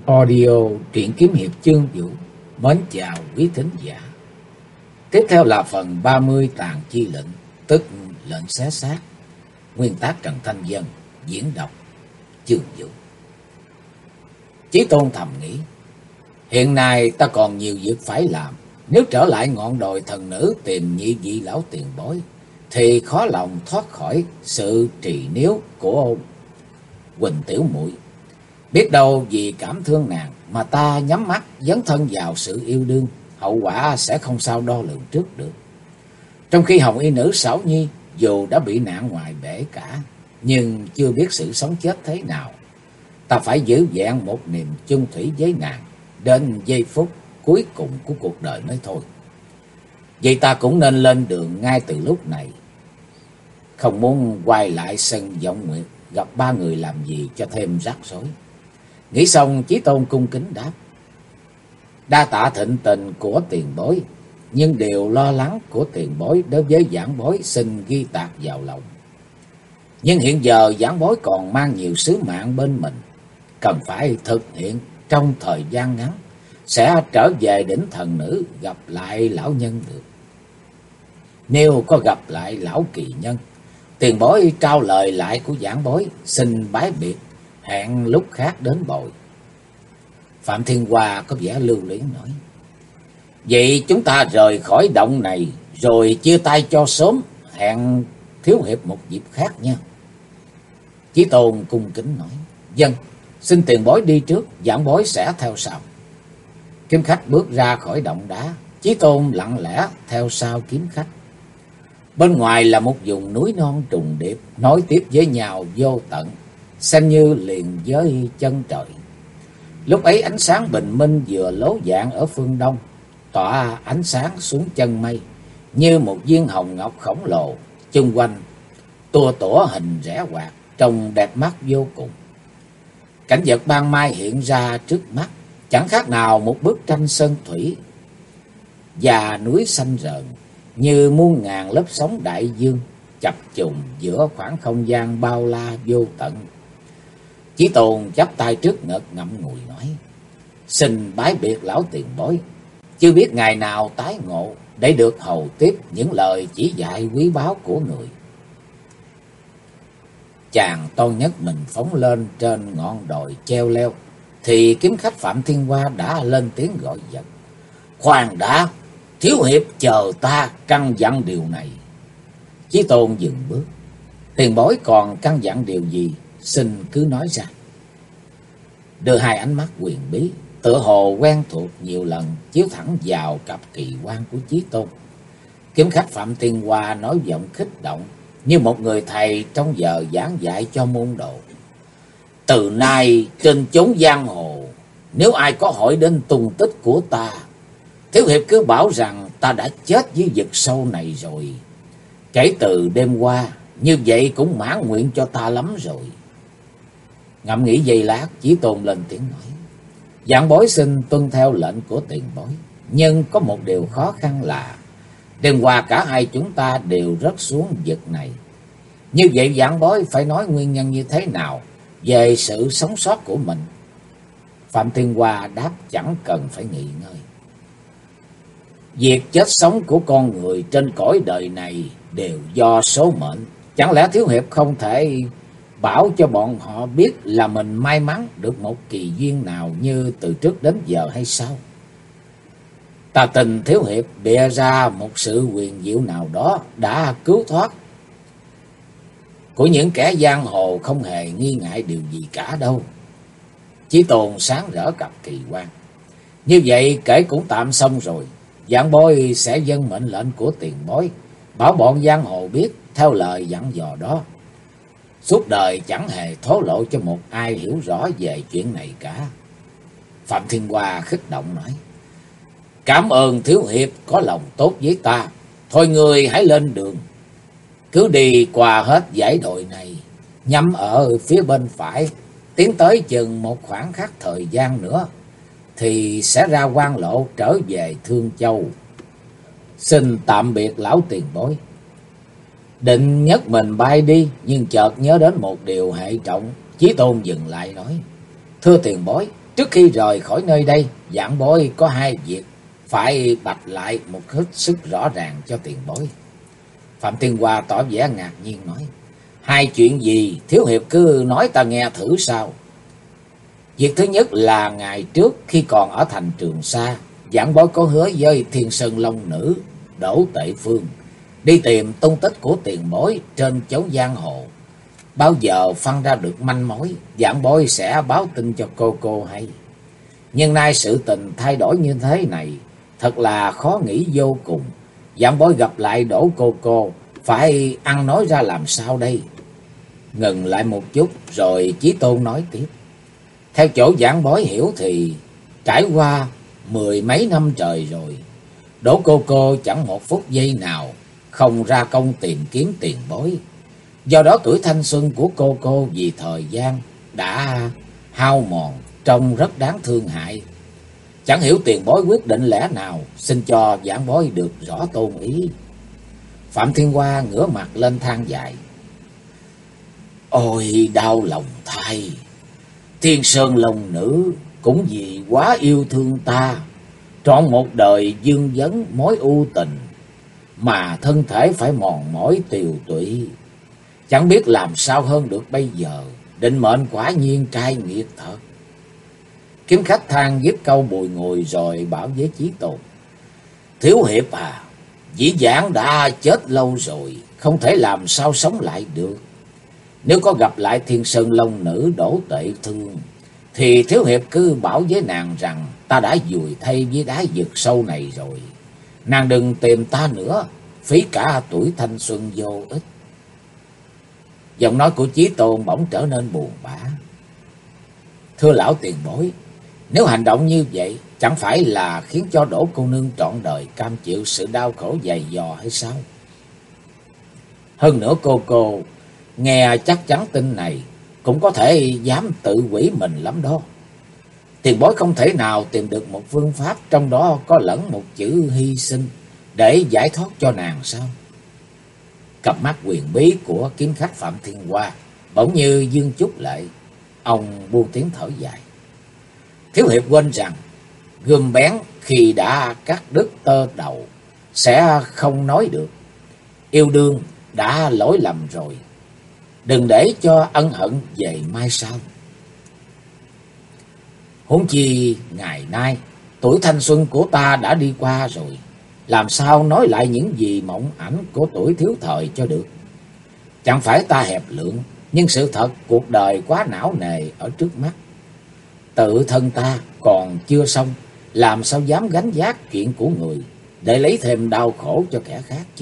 Audio truyện kiếm hiệp chương vũ. Mến chào quý thính giả. Tiếp theo là phần 30 tàn chi lệnh, tức lệnh xé xác. Nguyên tác Trần Thanh Dân, diễn đọc chương vũ. Chí Tôn thầm nghĩ, hiện nay ta còn nhiều việc phải làm. Nếu trở lại ngọn đồi thần nữ tìm nhị vị lão tiền bối, thì khó lòng thoát khỏi sự trì níu của Quỳnh tiểu muội. Biết đâu vì cảm thương nàng mà ta nhắm mắt dấn thân vào sự yêu đương, hậu quả sẽ không sao đo lường trước được. Trong khi hồng y nữ Sảo Nhi dù đã bị nạn ngoài bể cả, nhưng chưa biết sự sống chết thế nào. Ta phải giữ vẹn một niềm chung thủy với nàng đến giây phút cuối cùng của cuộc đời mới thôi. Vậy ta cũng nên lên đường ngay từ lúc này, không muốn quay lại sân Vọng Nguyệt gặp ba người làm gì cho thêm rắc rối. Nghĩ xong, Chí Tôn cung kính đáp: đa tạ thịnh tình của tiền bối, nhưng điều lo lắng của tiền bối đối với giảng bối xin ghi tạc vào lòng. Nhưng hiện giờ giảng bối còn mang nhiều sứ mạng bên mình, cần phải thực hiện trong thời gian ngắn, sẽ trở về đỉnh thần nữ gặp lại lão nhân được. Nếu có gặp lại lão kỳ nhân, tiền bối trao lời lại của giảng bối, xin bái biệt, hẹn lúc khác đến bồi. Phạm Thiên Hoa có vẻ lưu luyến nói: vậy chúng ta rời khỏi động này, rồi chia tay cho sớm, hẹn thiếu hiệp một dịp khác nha. Chí Tôn cung kính nói: vâng, xin tiền bối đi trước, giảng bối sẽ theo sau. Kiếm khách bước ra khỏi động đá, Chí Tôn lặng lẽ theo sau kiếm khách. Bên ngoài là một vùng núi non trùng điệp, nối tiếp với nhau vô tận, xem như liền với chân trời. Lúc ấy ánh sáng bình minh vừa ló dạng ở phương đông, tỏa ánh sáng xuống chân mây như một viên hồng ngọc khổng lồ, chung quanh tua tủa hình rẽ quạt, trông đẹp mắt vô cùng. Cảnh vật ban mai hiện ra trước mắt, chẳng khác nào một bức tranh sơn thủy, và núi xanh rợn như muôn ngàn lớp sóng đại dương chập trùng giữa khoảng không gian bao la vô tận. Chí Tôn chắp tay trước ngực ngậm ngùi nói: xin bái biệt lão tiền bối, chưa biết ngày nào tái ngộ để được hầu tiếp những lời chỉ dạy quý báu của người. Chàng toan nhất mình phóng lên trên ngọn đồi treo leo, thì kiếm khách Phạm Thiên Hoa đã lên tiếng gọi giật: khoan đã, thiếu hiệp chờ ta căn dặn điều này. Chí Tôn dừng bước: tiền bối còn căn dặn điều gì, xin cứ nói ra. Đưa hai ánh mắt quyền bí, tựa hồ quen thuộc nhiều lần, chiếu thẳng vào cặp kỳ quan của Chí Tôn. Kiếm khách Phạm Thiên Hoa nói giọng kích động, như một người thầy trong giờ giảng dạy cho môn đồ: từ nay trên chốn giang hồ, nếu ai có hỏi đến tung tích của ta, thiếu hiệp cứ bảo rằng ta đã chết dưới vực sâu này rồi. Kể từ đêm qua, như vậy cũng mãn nguyện cho ta lắm rồi. Ngẫm nghĩ giây lát, Chí Tôn lên tiếng nói: giảng bối xin tuân theo lệnh của tiền bối, nhưng có một điều khó khăn là đêm qua cả hai chúng ta đều rớt xuống vực này. Như vậy giảng bối phải nói nguyên nhân như thế nào về sự sống sót của mình? Phạm Thiên Hoa đáp chẳng cần phải nghỉ ngơi: việc chết sống của con người trên cõi đời này đều do số mệnh. Chẳng lẽ thiếu hiệp không thể bảo cho bọn họ biết là mình may mắn được một kỳ duyên nào như từ trước đến giờ hay sao? Ta tin thiếu hiệp bịa ra một sự huyền diệu nào đó đã cứu thoát của những kẻ giang hồ, không hề nghi ngại điều gì cả đâu. Chí Tôn sáng rỡ cặp kỳ quan: như vậy kể cũng tạm xong rồi. Giảng bối sẽ dâng mệnh lệnh của tiền bối, bảo bọn giang hồ biết theo lời dặn dò đó, suốt đời chẳng hề thổ lộ cho một ai hiểu rõ về chuyện này cả. Phạm Thiên Hoa khích động nói: cảm ơn thiếu hiệp có lòng tốt với ta. Thôi người hãy lên đường, cứ đi qua hết dãy đồi này, nhắm ở phía bên phải, tiến tới chừng một khoảng khắc thời gian nữa thì sẽ ra quan lộ trở về Thương Châu. Xin tạm biệt lão tiền bối. Định nhấc mình bay đi, nhưng chợt nhớ đến một điều hệ trọng. Chí Tôn dừng lại nói: thưa tiền bối, Trước khi rời khỏi nơi đây, giảng bối có hai việc phải bạch lại một hết sức rõ ràng cho tiền bối. Phạm Thiên Hoa tỏ vẻ ngạc nhiên nói: Hai chuyện gì, thiếu hiệp cứ nói ta nghe thử sao. Việc thứ nhất là ngày trước khi còn ở thành Trường Sa, giảng bối có hứa với Thiên Sơn Long Nữ Đỗ Tệ Phương đi tìm tung tích của tiền bối trên chốn giang hồ. Bao giờ phân ra được manh mối, giảng bối sẽ báo tin cho cô hay. Nhưng nay sự tình thay đổi như thế này, thật là khó nghĩ vô cùng. Giảng bối gặp lại Đỗ cô, phải ăn nói ra làm sao đây? Ngừng lại một chút rồi Chí Tôn nói tiếp. Theo chỗ giảng bối hiểu thì trải qua mười mấy năm trời rồi, Đỗ cô chẳng một phút giây nào không ra công tìm kiếm tiền bối. Do đó tuổi thanh xuân của cô vì thời gian đã hao mòn, trông rất đáng thương hại. Chẳng hiểu tiền bối quyết định lẽ nào, xin cho giảng bối được rõ tôn ý. Phạm Thiên Hoa ngửa mặt lên than dài. Ôi đau lòng thay, Thiên Sơn Long Nữ cũng vì quá yêu thương ta, trọn một đời dương vấn mối ưu tình, mà thân thể phải mòn mỏi tiều tụy. Chẳng biết làm sao hơn được bây giờ, định mệnh quả nhiên trai nghiệt thật. Kiếm khách than dứt câu bùi ngùi rồi bảo với Chí Tôn. Thiếu hiệp à, dĩ vãng đã chết lâu rồi, không thể làm sao sống lại được. Nếu có gặp lại Thiên Sơn Long Nữ Đỗ Tệ Thương, thì thiếu hiệp cứ bảo với nàng rằng ta đã vùi thay với đá vực sâu này rồi. Nàng đừng tìm ta nữa, phí cả tuổi thanh xuân vô ích. Giọng nói của Chí Tôn bỗng trở nên buồn bã. Thưa lão tiền bối, nếu hành động như vậy chẳng phải là khiến cho Đỗ cô nương trọn đời cam chịu sự đau khổ dày dò hay sao? Hơn nữa cô nghe chắc chắn tin này cũng có thể dám tự hủy mình lắm đó. Tiền bối không thể nào tìm được một phương pháp trong đó có lẫn một chữ hy sinh để giải thoát cho nàng sao? Cặp mắt huyền bí của kiếm khách Phạm Thiên Hoa bỗng như dương chút lệ. Ông buông tiếng thở dài. Thiếu hiệp quên rằng gươm bén khi đã cắt đứt tơ đầu sẽ không nói được. Yêu đương đã lỗi lầm rồi, đừng để cho ân hận về mai sau. Huống chi ngày nay tuổi thanh xuân của ta đã đi qua rồi, làm sao nói lại những gì mộng ảnh của tuổi thiếu thời cho được. Chẳng phải ta hẹp lượng, nhưng sự thật cuộc đời quá não nề ở trước mắt. Tự thân ta còn chưa xong, làm sao dám gánh vác chuyện của người để lấy thêm đau khổ cho kẻ khác chứ.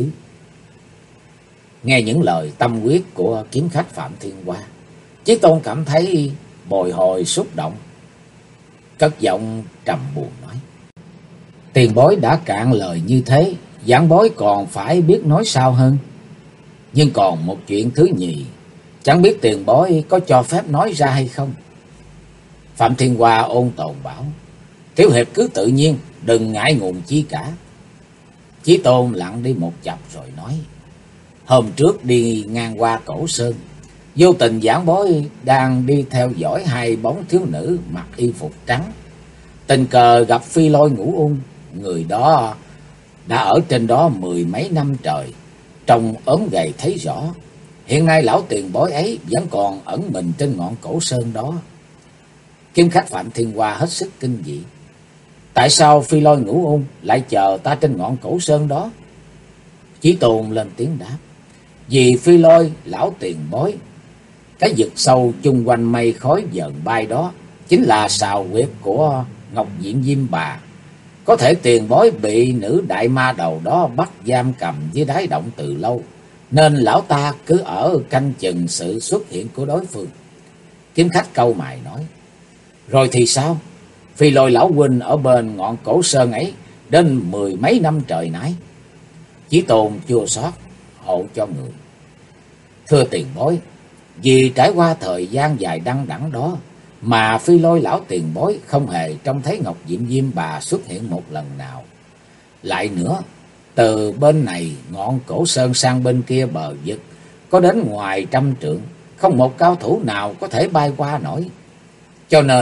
Nghe những lời tâm huyết của kiếm khách Phạm Thiên Hoa, Chí Tôn cảm thấy bồi hồi xúc động, cất giọng trầm buồn nói. Tiền bối đã cạn lời như thế, giảng bối còn phải biết nói sao hơn. Nhưng còn một chuyện thứ nhì, chẳng biết tiền bối có cho phép nói ra hay không? Phạm Thiên Hoa ôn tồn bảo. Thiếu hiệp cứ tự nhiên, đừng ngại ngùng chi cả. Chí Tôn lặng đi một chập rồi nói. Hôm trước đi ngang qua Cổ Sơn, vô tình giảng bối đang đi theo dõi hai bóng thiếu nữ mặc y phục trắng. Tình cờ gặp Phi Lôi Ngũ Ung, người đó đã ở trên đó mười mấy năm trời, trông ốm gầy thấy rõ. Hiện nay lão tiền bối ấy vẫn còn ẩn mình trên ngọn Cổ Sơn đó. Kiếm khách Phạm Thiên Hoa hết sức kinh dị. Tại sao Phi Lôi Ngũ Ung lại chờ ta trên ngọn Cổ Sơn đó? Chí Tôn lên tiếng đáp. Vì Phi Lôi lão tiền bối, cái vực sâu chung quanh mây khói dần bay đó chính là sào huyệt của Ngọc Diện Diêm Bà. Có thể tiền bối bị nữ đại ma đầu đó bắt giam cầm dưới đáy động từ lâu, nên lão ta cứ ở canh chừng sự xuất hiện của đối phương. Kiếm khách câu mày nói. Rồi thì sao? Phi Lôi lão huynh ở bên ngọn Cổ Sơn ấy đến mười mấy năm trời nãy. Chí Tôn chua xót hộ cho người. Thưa tiền bối, vì trải qua thời gian dài đăng đẵng đó mà Phi Lôi lão tiền bối không hề trông thấy Ngọc Diệm Diêm Bà xuất hiện một lần nào. Lại nữa, từ bên này ngọn Cổ Sơn sang bên kia bờ vực có đến ngoài 100 trượng, không một cao thủ nào có thể bay qua nổi. Cho nên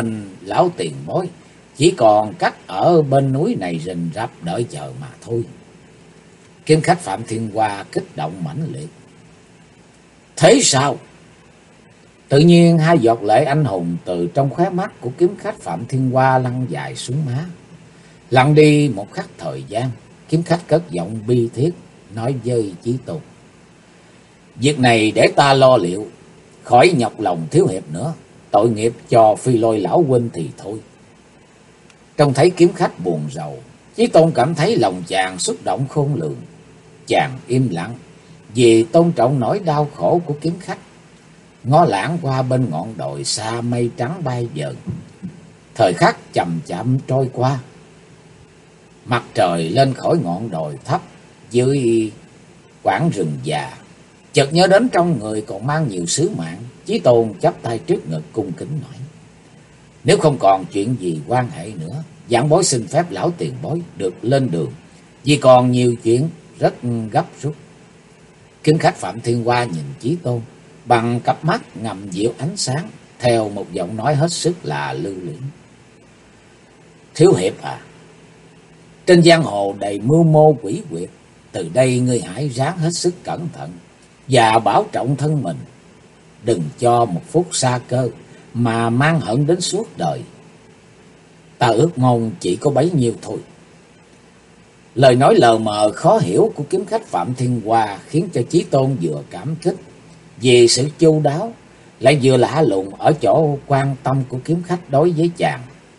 lão tiền bối chỉ còn cách ở bên núi này rình rập đợi chờ mà thôi. Kiếm khách Phạm Thiên Hoa kích động mãnh liệt. Thế sao? Tự nhiên hai giọt lệ anh hùng từ trong khóe mắt của kiếm khách Phạm Thiên Hoa lăn dài xuống má. Lặn đi một khắc thời gian, kiếm khách cất giọng bi thiết nói với Chí Tôn: Việc này để ta lo liệu, khỏi nhọc lòng thiếu hiệp nữa, tội nghiệp cho Phi Lôi lão huynh thì thôi. Trông thấy kiếm khách buồn rầu, Chí Tôn cảm thấy lòng chàng xúc động khôn lường. Chàng im lặng vì tôn trọng nỗi đau khổ của kiếm khách, ngó lãng qua bên ngọn đồi xa mây trắng bay vờn. Thời khắc chậm chậm trôi qua, mặt trời lên khỏi ngọn đồi thấp dưới quảng rừng già. Chợt nhớ đến trong người còn mang nhiều sứ mạng, Chí Tôn chắp tay trước ngực cung kính nói: Nếu không còn chuyện gì quan hệ nữa, giảng bối xin phép lão tiền bối được lên đường, vì còn nhiều chuyện rất gấp rút. Kiếm khách Phạm Thiên Hoa nhìn Chí Tôn bằng cặp mắt ngầm dịu ánh sáng, theo một giọng nói hết sức là lưu luyến: Thiếu hiệp à, trên giang hồ đầy mưu mô quỷ quyệt, từ đây ngươi hãy ráng hết sức cẩn thận và bảo trọng thân mình, đừng cho một phút sa cơ mà mang hận đến suốt đời. Ta ước mong chỉ có bấy nhiêu thôi. Lời nói lờ mờ khó hiểu của kiếm khách Phạm Thiên Hoa khiến cho Chí Tôn vừa cảm kích vì sự chu đáo, lại vừa lạ lùng ở chỗ quan tâm của kiếm khách đối với chàng.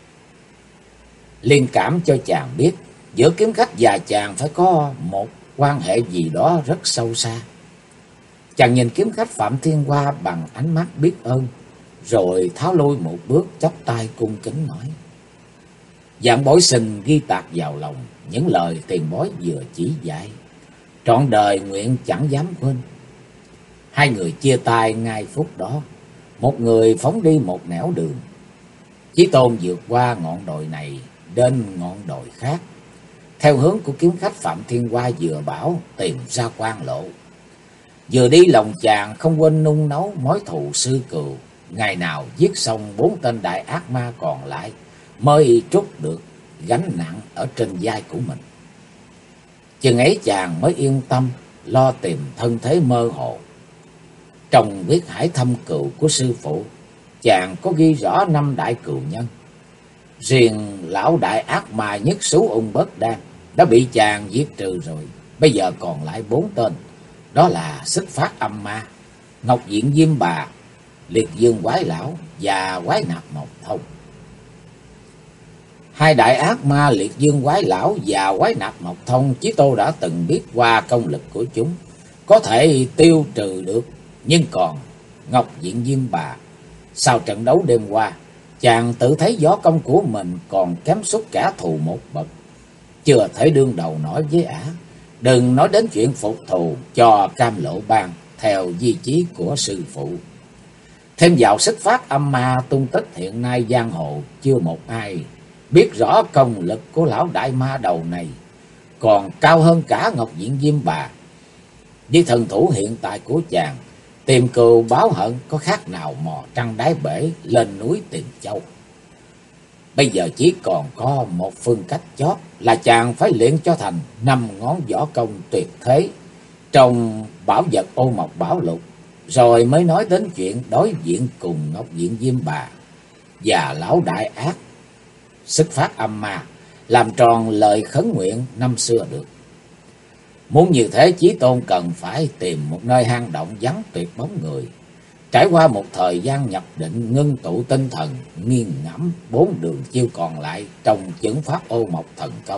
Liên cảm cho chàng biết giữa kiếm khách và chàng phải có một quan hệ gì đó rất sâu xa. Chàng nhìn kiếm khách Phạm Thiên Hoa bằng ánh mắt biết ơn, rồi tháo lui một bước chắp tay cung kính nói: Giảng bối xin ghi tạc vào lòng những lời tiền bối vừa chỉ dạy, trọn đời nguyện chẳng dám quên. Hai người chia tay ngay phút đó, một người phóng đi một nẻo đường. Chí Tôn vượt qua ngọn đồi này đến ngọn đồi khác, theo hướng của kiếm khách Phạm Thiên Hoa vừa bảo tìm ra quan lộ. Vừa đi lòng chàng không quên nung nấu mối thù sư cừu, ngày nào giết xong 4 tên đại ác ma còn lại mới trút được gánh nặng ở trên vai của mình. Chừng ấy chàng mới yên tâm lo tìm thân thế mơ hồ. Trong quyết hải thâm cừu của sư phụ, chàng có ghi rõ 5 đại cừu nhân. Riêng lão đại ác ma nhất xú ung bất đan đã bị chàng giết trừ rồi, bây giờ còn lại 4 tên. Đó là Xích Phát Âm Ma, Ngọc Diện Diêm Bà, Liệt Dương Quái Lão và Quái Nạp Mộc Thông. Hai đại ác ma Liệt Dương Quái Lão và Quái Nạp Mộc Thông, Chí Tô đã từng biết qua công lực của chúng, có thể tiêu trừ được. Nhưng còn Ngọc Diện Diêm Bà, sau trận đấu đêm qua, chàng tự thấy võ công của mình còn kém sút kẻ thù một bậc, chưa thể đương đầu nổi với ả. Đừng nói đến chuyện phục thù cho Cam Lộ Bang theo di chí của sư phụ. Thêm vào Xích Phát Âm Ma tung tích hiện nay giang hồ chưa một ai biết rõ công lực của lão đại ma đầu này, còn cao hơn cả Ngọc Diện Diêm Bà. Với thần thủ hiện tại của chàng, tìm cừu báo hận có khác nào mò trăng đáy bể lên núi tìm châu. Bây giờ chỉ còn có một phương cách chót là chàng phải luyện cho thành 5 ngón võ công tuyệt thế trong bảo vật Ô Mộc Bảo Lục, rồi mới nói đến chuyện đối diện cùng Ngọc Diện Diêm Bà và lão đại ác Xích Phát Âm Ma, làm tròn lời khấn nguyện năm xưa được. Muốn như thế, Chí Tôn cần phải tìm một nơi hang động vắng tuyệt bóng người, trải qua một thời gian nhập định, ngưng tụ tinh thần, nghiền ngẫm 4 đường chiêu còn lại trong chưởng pháp Ô Mộc Thần Công.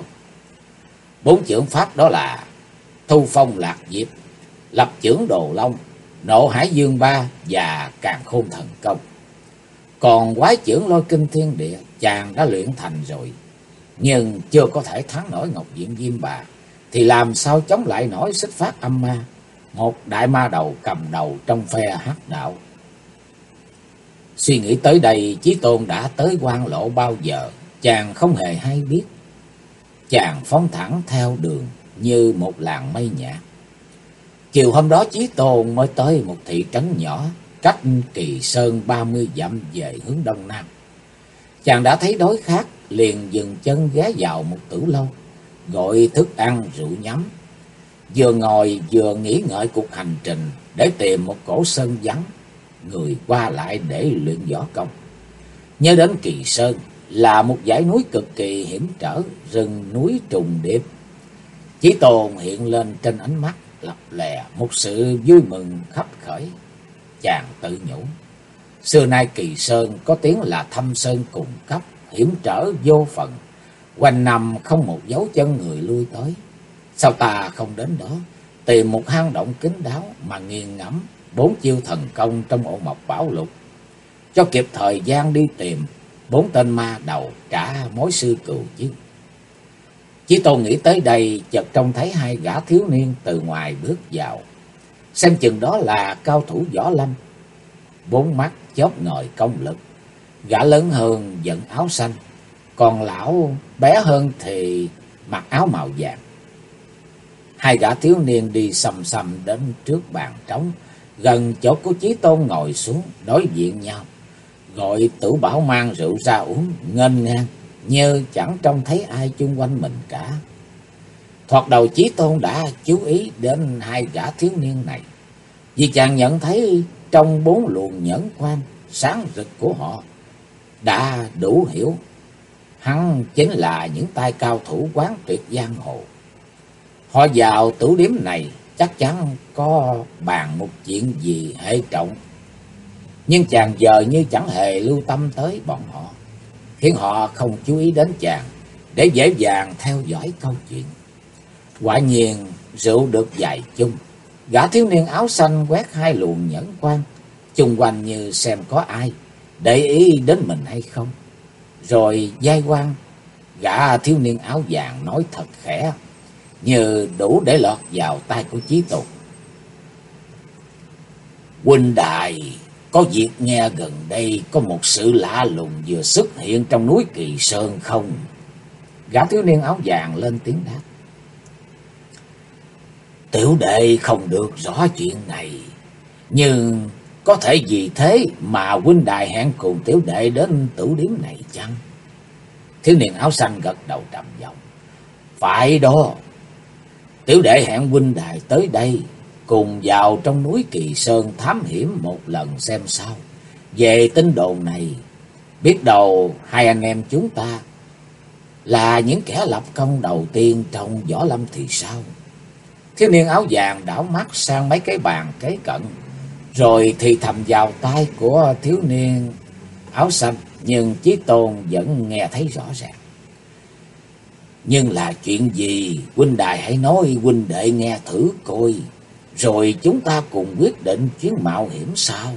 4 chưởng pháp đó là Thu Phong Lạc Diệp, Lập Chưởng Đồ Long, Nộ Hải Dương Ba và Càn Khôn Thần Công. Còn Quái Chưởng Lôi Kinh Thiên Địa chàng đã luyện thành rồi, nhưng chưa có thể thắng nổi Ngọc Diện Diêm Bà, thì làm sao chống lại nổi Xích Phát Âm Ma, một đại ma đầu cầm đầu trong phe hắc đạo. Suy nghĩ tới đây, Chí Tôn đã tới quan lộ bao giờ chàng không hề hay biết. Chàng phóng thẳng theo đường như một làn mây nhạt. Chiều hôm đó, Chí Tôn mới tới một thị trấn nhỏ cách Kỳ Sơn 30 dặm về hướng đông nam. Chàng đã thấy đói khát, liền dừng chân ghé vào một tử lâu, gọi thức ăn rượu nhắm. Vừa ngồi vừa nghĩ ngợi cuộc hành trình để tìm một cổ sơn vắng, người qua lại để luyện võ công. Nhớ đến Kỳ Sơn là một dãy núi cực kỳ hiểm trở, rừng núi trùng điệp. Chí Tôn hiện lên trên ánh mắt lập lè một sự vui mừng khắp khởi. Chàng tự nhủ, xưa nay Kỳ Sơn có tiếng là thâm sơn cùng cấp, hiểm trở vô phần, quanh năm không một dấu chân người lui tới. Sao ta không đến đó, tìm một hang động kín đáo mà nghiền ngẫm 4 chiêu thần công trong Ô Mộc Bảo Lục, cho kịp thời gian đi tìm 4 tên ma đầu trả mối sư cừu chứ. Chí Tôn nghĩ tới đây, chợt trông thấy 2 gã thiếu niên từ ngoài bước vào. Xem chừng đó là cao thủ võ lâm, 4 mắt chóp ngời công lực. Gã lớn hơn dẫn áo xanh, còn lão bé hơn thì mặc áo màu vàng. 2 gã thiếu niên đi sầm sầm đến trước bàn trống, gần chỗ của Chí Tôn ngồi xuống đối diện nhau, gọi Tử Bảo mang rượu ra uống nghênh ngang, như chẳng trông thấy ai chung quanh mình cả. Thoạt đầu Chí Tôn đã chú ý đến 2 gã thiếu niên này, vì chàng nhận thấy trong 4 luồng nhẫn quan sáng rực của họ đã đủ hiểu hắn chính là những tay cao thủ quán tuyệt giang hồ. Họ vào tử điếm này chắc chắn có bàn một chuyện gì hệ trọng, nhưng chàng giờ như chẳng hề lưu tâm tới bọn họ, khiến họ không chú ý đến chàng để dễ dàng theo dõi câu chuyện. Quả nhiên rượu được vài chung, gã thiếu niên áo xanh quét 2 luồng nhẫn quan chung quanh như xem có ai để ý đến mình hay không, rồi vai quan gã thiếu niên áo vàng nói thật khẽ, như đủ để lọt vào tai của Chí Tôn. Huynh đài, có việc nghe gần đây có một sự lạ lùng vừa xuất hiện trong núi Kỳ Sơn không? Gã thiếu niên áo vàng lên tiếng đáp. Tiểu đệ không được rõ chuyện này, nhưng có thể vì thế mà huynh đài hẹn cùng tiểu đệ đến tử điếm này chăng? Thiếu niên áo xanh gật đầu trầm giọng. Phải đó, tiểu đệ hẹn huynh đài tới đây cùng vào trong núi Kỳ Sơn thám hiểm một lần xem sao. Về tin đồn này, biết đâu 2 anh em chúng ta là những kẻ lập công đầu tiên trong võ lâm thì sao? Thiếu niên áo vàng đảo mắt sang mấy cái bàn kế cận, rồi thì thầm vào tai của thiếu niên áo xanh, nhưng Chí Tôn vẫn nghe thấy rõ ràng. Nhưng là chuyện gì, huynh đài hãy nói huynh đệ nghe thử coi, rồi chúng ta cùng quyết định chuyến mạo hiểm sao.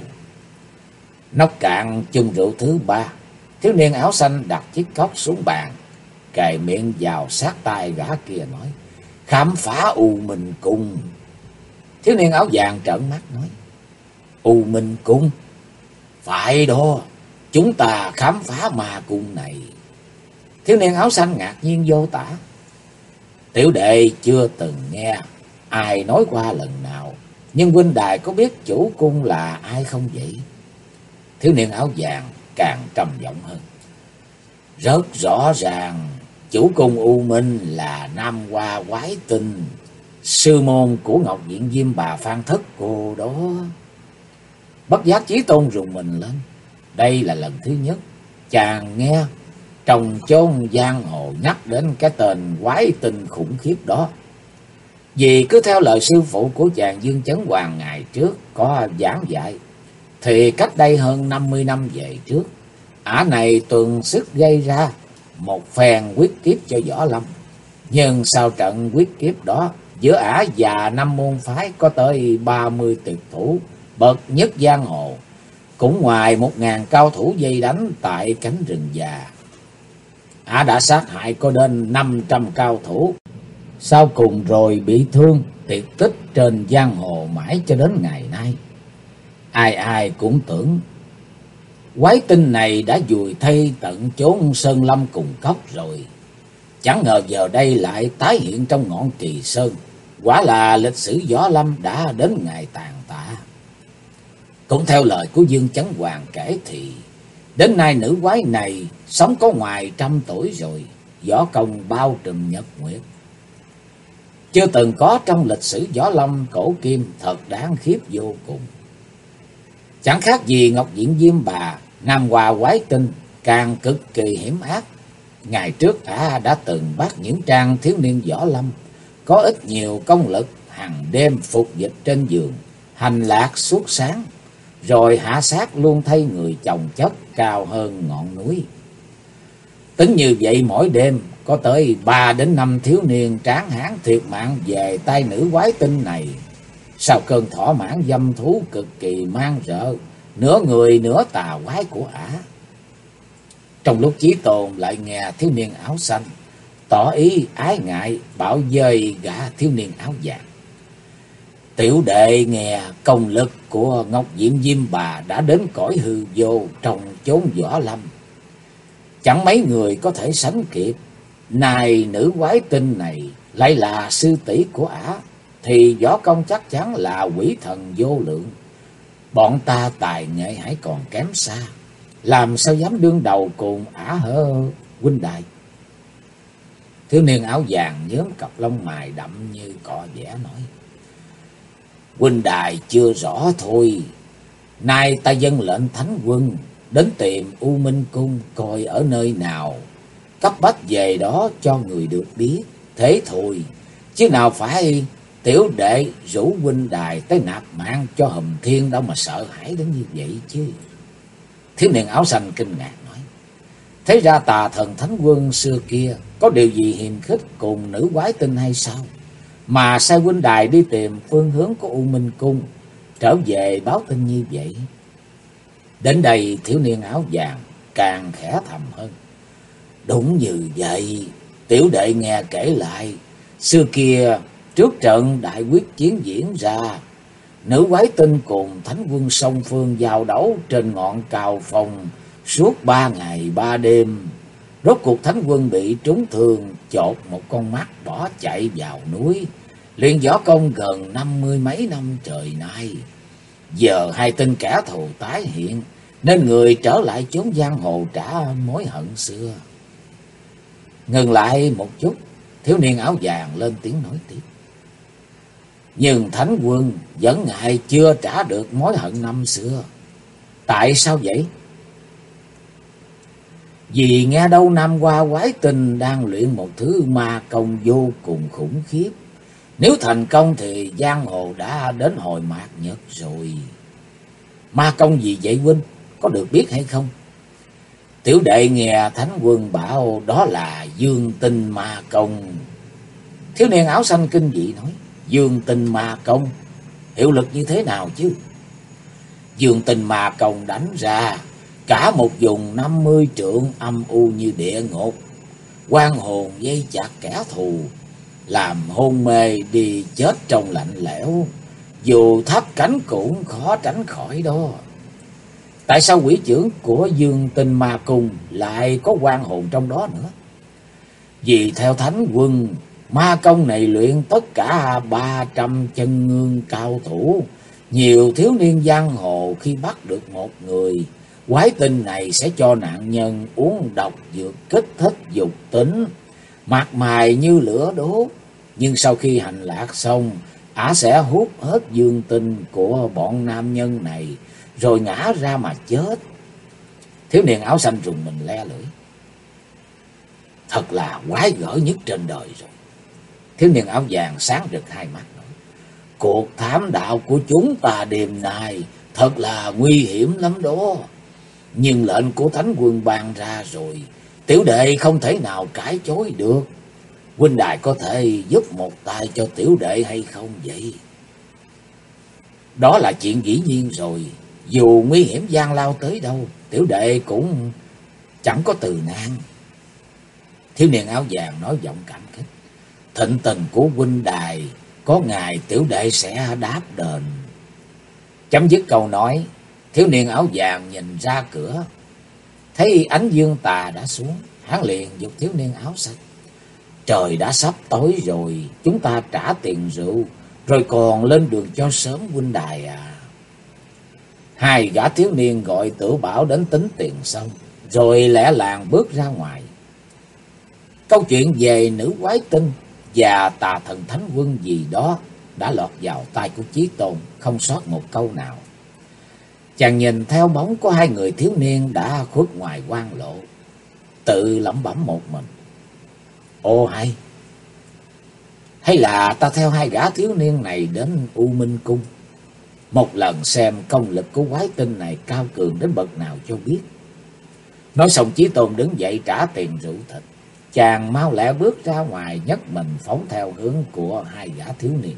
Nốc cạn chung rượu thứ 3, thiếu niên áo xanh đặt chiếc cốc xuống bàn, kề miệng vào sát tai gã kia nói. Khám phá U Minh Cung. Thiếu niên áo vàng trợn mắt nói. U Minh Cung? Phải đó, chúng ta khám phá ma cung này. Thiếu niên áo xanh ngạc nhiên vô tả. Tiểu đệ chưa từng nghe ai nói qua lần nào, nhưng huynh đài có biết chủ cung là ai không vậy? Thiếu niên áo vàng càng trầm giọng hơn. Rất rõ ràng, chủ cung U Minh là Nam Hoa Quái Tinh, sư môn của Ngọc Diện Diêm Bà Phan Thất cô đó. Bất giác Chí Tôn rùng mình lên. Đây là lần thứ nhất chàng nghe trong chốn giang hồ nhắc đến cái tên Quái Tinh khủng khiếp đó. Vì cứ theo lời sư phụ của chàng Dương Chấn Hoàng ngày trước có giảng dạy, thì cách đây hơn 50 năm về trước, ả này tuần sức gây ra một phen quyết kiếp cho võ lâm. Nhưng sau trận quyết kiếp đó, giữa ả và 5 môn phái có tới 30 tuyệt thủ bậc nhất giang hồ, cũng ngoài 1000 cao thủ vây đánh tại cánh rừng già. Ả đã sát hại có đến 500 cao thủ, sau cùng rồi bị thương tuyệt tích trên giang hồ mãi cho đến ngày nay. Ai ai cũng tưởng Quái Tinh này đã vùi thây tận chốn sơn lâm cùng cốc rồi. Chẳng ngờ giờ đây lại tái hiện trong ngọn Kỳ Sơn. Quả là lịch sử võ lâm đã đến ngày tàn tạ. Cũng theo lời của Dương Chấn Hoàng kể thì Đến nay nữ quái này sống có ngoài 100 tuổi rồi, võ công bao trùm nhật nguyệt. Chưa từng có trong lịch sử võ lâm cổ kim, thật đáng khiếp vô cùng. Chẳng khác gì Ngọc Diện Diêm Bà, Nam Hoa Quái Tinh, càng cực kỳ hiểm ác. Ngày trước ả đã từng bắt những trang thiếu niên võ lâm có ít nhiều công lực, hàng đêm phục dịch trên giường, hành lạc suốt sáng, rồi hạ sát luôn thay người chồng chất cao hơn ngọn núi. Tính như vậy mỗi đêm có tới 3 đến 5 thiếu niên tráng hán thiệt mạng về tay nữ quái tinh này. Sau cơn thỏa mãn dâm thú cực kỳ man rợ, nửa người nửa tà quái của ả. Trong lúc Chí Tôn lại nghe thiếu niên áo xanh tỏ ý ái ngại, bảo dời gã thiếu niên áo vàng: tiểu đệ nghe công lực của Ngọc Diệm Diêm Bà đã đến cõi hư vô trong chốn võ lâm, chẳng mấy người có thể sánh kịp. Này nữ quái tinh này lại là sư tỷ của ả, thì võ công chắc chắn là quỷ thần vô lượng. Bọn ta tài nghệ hãy còn kém xa, làm sao dám đương đầu cùng ả hở huynh đài? Thiếu niên áo vàng nhớm cặp lông mày đậm như cọ vẽ nói: huynh đài chưa rõ thôi. Nay ta dâng lệnh thánh quân đến tìm U Minh Cung coi ở nơi nào, cấp bách về đó cho người được biết. Thế thôi, chứ nào phải tiểu đệ rủ huynh đài tới nạp mạng cho Hùm Thiên đâu mà sợ hãi đến như vậy chứ. Thiếu niên áo xanh kinh ngạc nói: thế ra Tà Thần Thánh Quân xưa kia có điều gì hiềm khích cùng nữ quái tinh hay sao, mà sai huynh đài đi tìm phương hướng của U Minh Cung, trở về báo tin như vậy? Đến đây thiếu niên áo vàng càng khẽ thầm hơn: đúng như vậy, tiểu đệ nghe kể lại, xưa kia trước trận đại quyết chiến diễn ra, nữ quái tinh cùng thánh quân song phương giao đấu trên ngọn cao phong suốt 3 ngày 3 đêm. Rốt cuộc thánh quân bị trúng thương, chột một con mắt bỏ chạy vào núi, luyện võ công gần 50 mấy năm trời nay. Giờ hai tên kẻ thù tái hiện, nên người trở lại chốn giang hồ trả mối hận xưa. Ngừng lại một chút, thiếu niên áo vàng lên tiếng nói tiếp: nhưng thánh quân vẫn ngại chưa trả được mối hận năm xưa. Tại sao vậy? Vì nghe đâu Nam Hoa Quái Tinh đang luyện một thứ ma công vô cùng khủng khiếp. Nếu thành công thì giang hồ đã đến hồi mạt nhật rồi. Ma công gì vậy huynh, có được biết hay không? Tiểu đệ nghe thánh quân bảo đó là Dương Tinh Ma Công. Thiếu niên áo xanh kinh dị nói: Dương Tinh Ma Công, hiệu lực như thế nào chứ? Dương Tinh Ma Công đánh ra cả một vùng 50 trượng âm u như địa ngục, oan hồn dây chặt kẻ thù, làm hôn mê đi chết trong lạnh lẽo, dù thấp cánh cũng khó tránh khỏi đó. Tại sao quỷ trưởng của Dương Tinh Ma Cung lại có oan hồn trong đó nữa? Vì theo thánh quân, ma công này luyện tất cả 300 chân ngương cao thủ. Nhiều thiếu niên giang hồ khi bắt được một người, quái tinh này sẽ cho nạn nhân uống độc dược kích thích dục tính, mặt mày như lửa đốt. Nhưng sau khi hành lạc xong, ả sẽ hút hết dương tinh của bọn nam nhân này, rồi ngã ra mà chết. Thiếu niên áo xanh rùng mình le lưỡi: thật là quái gở nhất trên đời rồi. Thiếu niên áo vàng sáng rực hai mắt nói: cuộc thám đạo của chúng ta đêm nay thật là nguy hiểm lắm đó. Nhưng lệnh của thánh quân ban ra rồi, tiểu đệ không thể nào cãi chối được. Huynh đài có thể giúp một tay cho tiểu đệ hay không vậy? Đó là chuyện dĩ nhiên rồi. Dù nguy hiểm gian lao tới đâu, tiểu đệ cũng chẳng có từ nan. Thiếu niên áo vàng nói giọng cảm kích: thịnh tình của huynh đài, có ngày tiểu đệ sẽ đáp đền. Chấm dứt câu nói, thiếu niên áo vàng nhìn ra cửa, thấy ánh dương tà đã xuống, hắn liền giục thiếu niên áo xanh: trời đã sắp tối rồi, chúng ta trả tiền rượu, rồi còn lên đường cho sớm huynh đài à. Hai gã thiếu niên gọi Tử Bảo đến tính tiền xong, rồi lẻ làng bước ra ngoài. Câu chuyện về nữ quái tinh và tà thần thánh quân gì đó đã lọt vào tai của Chí Tôn, không sót một câu nào. Chàng nhìn theo bóng của hai người thiếu niên đã khuất ngoài quan lộ, tự lẩm bẩm một mình. Ồ hay là ta theo hai gã thiếu niên này đến U Minh Cung, một lần xem công lực của quái tinh này cao cường đến bậc nào cho biết. Nói xong Chí Tôn đứng dậy trả tiền rượu thịt. Chàng mau lẹ bước ra ngoài, nhấc mình phóng theo hướng của hai gã thiếu niên.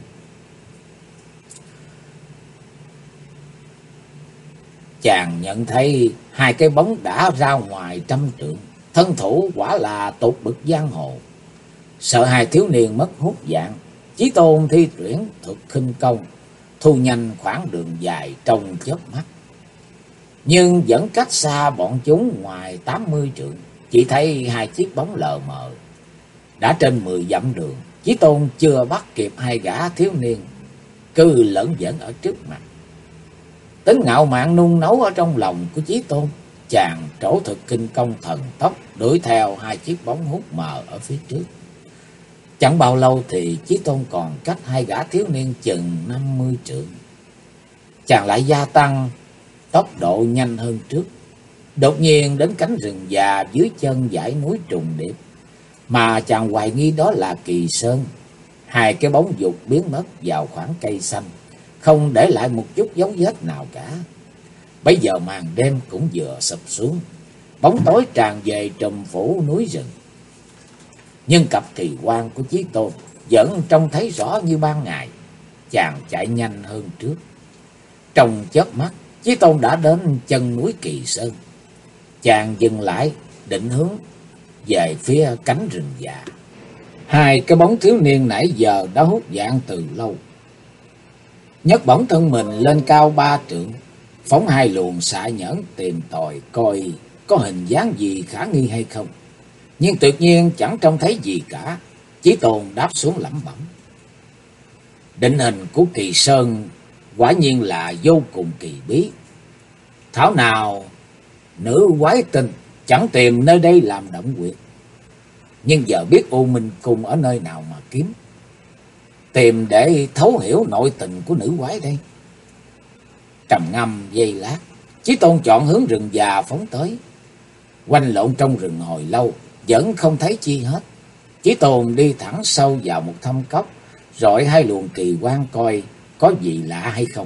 Chàng nhận thấy hai cái bóng đã ra ngoài 100 trượng, thân thủ quả là tột bậc giang hồ. Sợ hai thiếu niên mất hút dạng, Chí Tôn thi triển thuật khinh công, thu nhanh khoảng đường dài trong chớp mắt. Nhưng vẫn cách xa bọn chúng ngoài 80 trượng, chỉ thấy hai chiếc bóng lờ mờ. Đã trên 10 dặm đường, Chí Tôn chưa bắt kịp hai gã thiếu niên, cứ lẫn vẫn ở trước mặt. Tính ngạo mạn nung nấu ở trong lòng của Chí Tôn, chàng trổ thực kinh công thần tốc đuổi theo hai chiếc bóng hút mờ ở phía trước. Chẳng bao lâu thì Chí Tôn còn cách hai gã thiếu niên chừng 50 trượng. Chàng lại gia tăng tốc độ nhanh hơn trước. Đột nhiên đến cánh rừng già dưới chân dãy núi trùng điệp, mà chàng hoài nghi đó là Kỳ Sơn. Hai cái bóng vụt biến mất vào khoảng cây xanh, không để lại một chút dấu vết nào cả. Bấy giờ màn đêm cũng vừa sập xuống, bóng tối tràn về trùm phủ núi rừng. Nhưng cặp kỳ quan của Chí Tôn vẫn trông thấy rõ như ban ngày. Chàng chạy nhanh hơn trước. Trong chớp mắt, Chí Tôn đã đến chân núi Kỳ Sơn. Chàng dừng lại, định hướng về phía cánh rừng già. Hai cái bóng thiếu niên nãy giờ đã hút dạng từ lâu. Nhấc bổng thân mình lên cao 3 trượng, phóng hai luồng xạ nhẫn tìm tòi coi có hình dáng gì khả nghi hay không. Nhưng tuyệt nhiên chẳng trông thấy gì cả. Chí Tôn đáp xuống lẩm bẩm. Định hình của Kỳ Sơn quả nhiên là vô cùng kỳ bí. Thảo nào nữ quái tinh chẳng tìm nơi đây làm động quyệt. Nhưng giờ biết U Minh Cung ở nơi nào mà kiếm, tìm để thấu hiểu nội tình của nữ quái đây. Trầm ngâm giây lát, Chí Tôn chọn hướng rừng già phóng tới. Quanh lộn trong rừng hồi lâu, vẫn không thấy chi hết. Chí Tôn đi thẳng sâu vào một thâm cốc, rọi hai luồng kỳ quan coi có gì lạ hay không.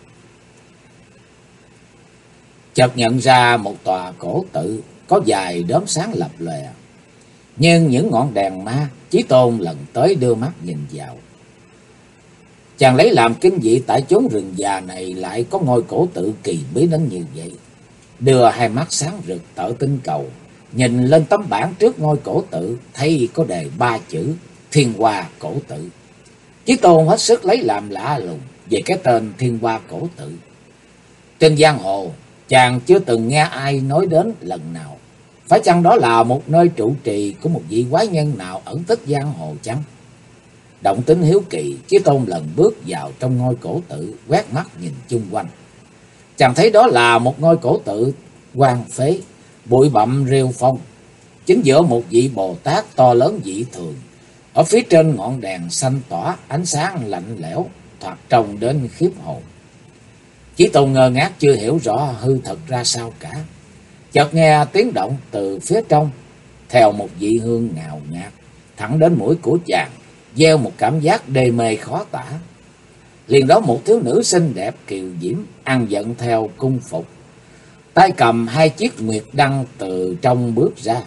Chợt nhận ra một tòa cổ tự có vài đốm sáng lập lòe. Nhưng những ngọn đèn ma, Chí Tôn lần tới đưa mắt nhìn vào. Chàng lấy làm kinh dị tại chốn rừng già này lại có ngôi cổ tự kỳ bí đến như vậy. Đưa hai mắt sáng rực tở tinh cầu, nhìn lên tấm bảng trước ngôi cổ tự, thấy có đề 3 chữ Thiên Hoa Cổ Tự. Chí Tôn hết sức lấy làm lạ lùng về cái tên Thiên Hoa Cổ Tự. Trên giang hồ, chàng chưa từng nghe ai nói đến lần nào. Phải chăng đó là một nơi trụ trì của một vị quái nhân nào ẩn tích giang hồ chăng? Động tính hiếu kỳ, Chí Tôn lần bước vào trong ngôi cổ tự, quét mắt nhìn chung quanh. Chàng thấy đó là một ngôi cổ tự hoang phế, bụi bặm rêu phong. Chính giữa một vị Bồ Tát to lớn dị thường. Ở phía trên ngọn đèn xanh tỏa ánh sáng lạnh lẽo, thoạt trông đến khiếp hồn. Chí Tôn ngơ ngác chưa hiểu rõ hư thật ra sao cả. Chợt nghe tiếng động từ phía trong, theo một vị hương ngào ngạt thẳng đến mũi của chàng, gieo một cảm giác đê mê khó tả. Liền đó một thiếu nữ xinh đẹp kiều diễm, ăn vận theo cung phục, tay cầm hai chiếc nguyệt đăng từ trong bước ra.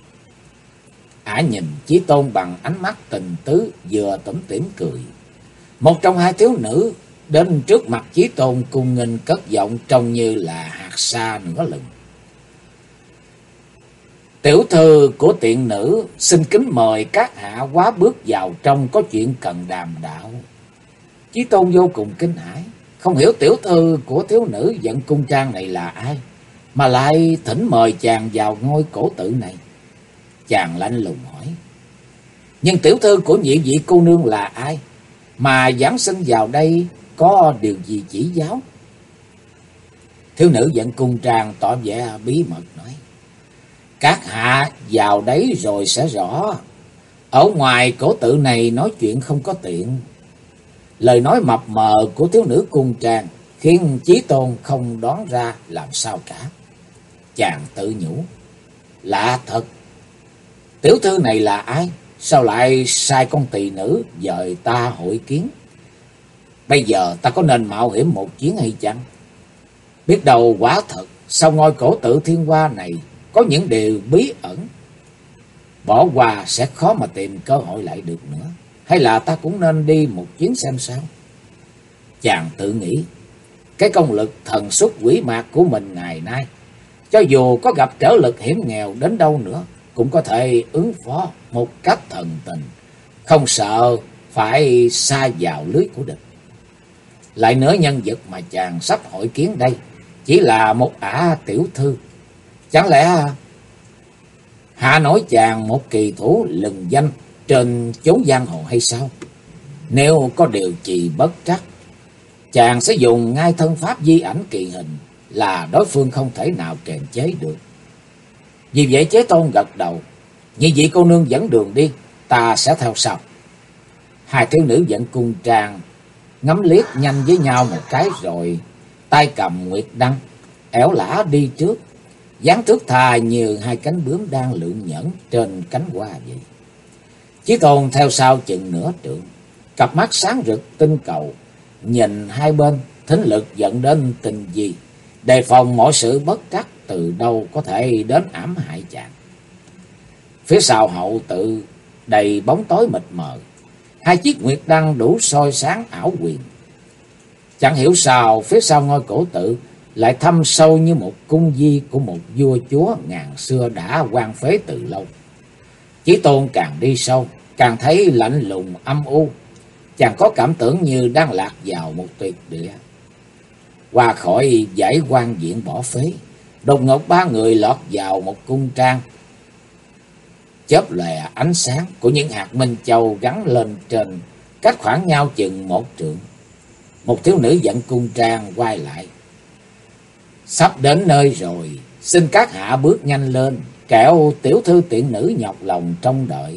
Ả nhìn Chí Tôn bằng ánh mắt tình tứ, vừa tủm tỉm cười. Một trong hai thiếu nữ đến trước mặt Chí Tôn cung nghênh cất giọng trông như là hạt sa nửa lừng. Tiểu thư của tiện nữ xin kính mời các hạ quá bước vào trong, có chuyện cần đàm đạo. Chí Tôn vô cùng kinh hãi, không hiểu tiểu thư của thiếu nữ dẫn cung trang này là ai, mà lại thỉnh mời chàng vào ngôi cổ tự này. Chàng lạnh lùng hỏi, nhưng tiểu thư của nhị vị cô nương là ai, mà giáng sinh vào đây có điều gì chỉ giáo? Thiếu nữ dẫn cung trang tỏ vẻ bí mật nói: Các hạ vào đấy rồi sẽ rõ. Ở ngoài cổ tự này nói chuyện không có tiện. Lời nói mập mờ của thiếu nữ cung trang khiến Chí Tôn không đoán ra làm sao cả. Chàng tự nhủ: Lạ thật, tiểu thư này là ai? Sao lại sai con tỳ nữ dời ta hội kiến? Bây giờ ta có nên mạo hiểm một chuyến hay chăng? Biết đâu quả thật sau ngôi cổ tự Thiên Hoa này có những điều bí ẩn. Bỏ qua sẽ khó mà tìm cơ hội lại được nữa. Hay là ta cũng nên đi một chuyến xem sao? Chàng tự nghĩ, cái công lực thần xuất quỷ mạc của mình ngày nay, cho dù có gặp trở lực hiểm nghèo đến đâu nữa, cũng có thể ứng phó một cách thần tình, không sợ phải sa vào lưới của địch. Lại nữa, nhân vật mà chàng sắp hội kiến đây chỉ là một ả tiểu thư. Chẳng lẽ hạ nổi chàng một kỳ thủ lừng danh trên chốn giang hồ hay sao? Nếu có điều gì bất trắc, chàng sẽ dùng ngay thân pháp di ảnh kỳ hình là đối phương không thể nào kềm chế được. Vì vậy Chế Tôn gật đầu: Như vậy cô nương dẫn đường đi, ta sẽ theo sau. Hai thiếu nữ dẫn cung trang ngắm liếc nhanh với nhau một cái rồi tay cầm nguyệt đăng, ẻo lả đi trước, dáng thước tha như hai cánh bướm đang lượn nhẫn trên cánh hoa vậy. Chí Tôn theo sau chừng nửa trượng, cặp mắt sáng rực tinh cầu, nhìn hai bên, thính lực dẫn đến tình gì, đề phòng mọi sự bất trắc từ đâu có thể đến ám hại chàng. Phía sau hậu tự đầy bóng tối mịt mờ, hai chiếc nguyệt đăng đủ soi sáng ảo quyền. Chẳng hiểu sao phía sau ngôi cổ tự lại thâm sâu như một cung di của một vua chúa ngàn xưa đã quan phế từ lâu. Chí Tôn càng đi sâu, càng thấy lạnh lùng âm u. Chàng có cảm tưởng như đang lạc vào một tuyệt địa. Qua khỏi dãy quan diện bỏ phế, đột ngột ba người lọt vào một cung trang. Chớp lòe ánh sáng của những hạt minh châu gắn lên trên, cách khoảng nhau chừng một trượng. Một thiếu nữ dẫn cung trang quay lại: Sắp đến nơi rồi, xin các hạ bước nhanh lên, kẻo tiểu thư tiện nữ nhọc lòng trông đợi.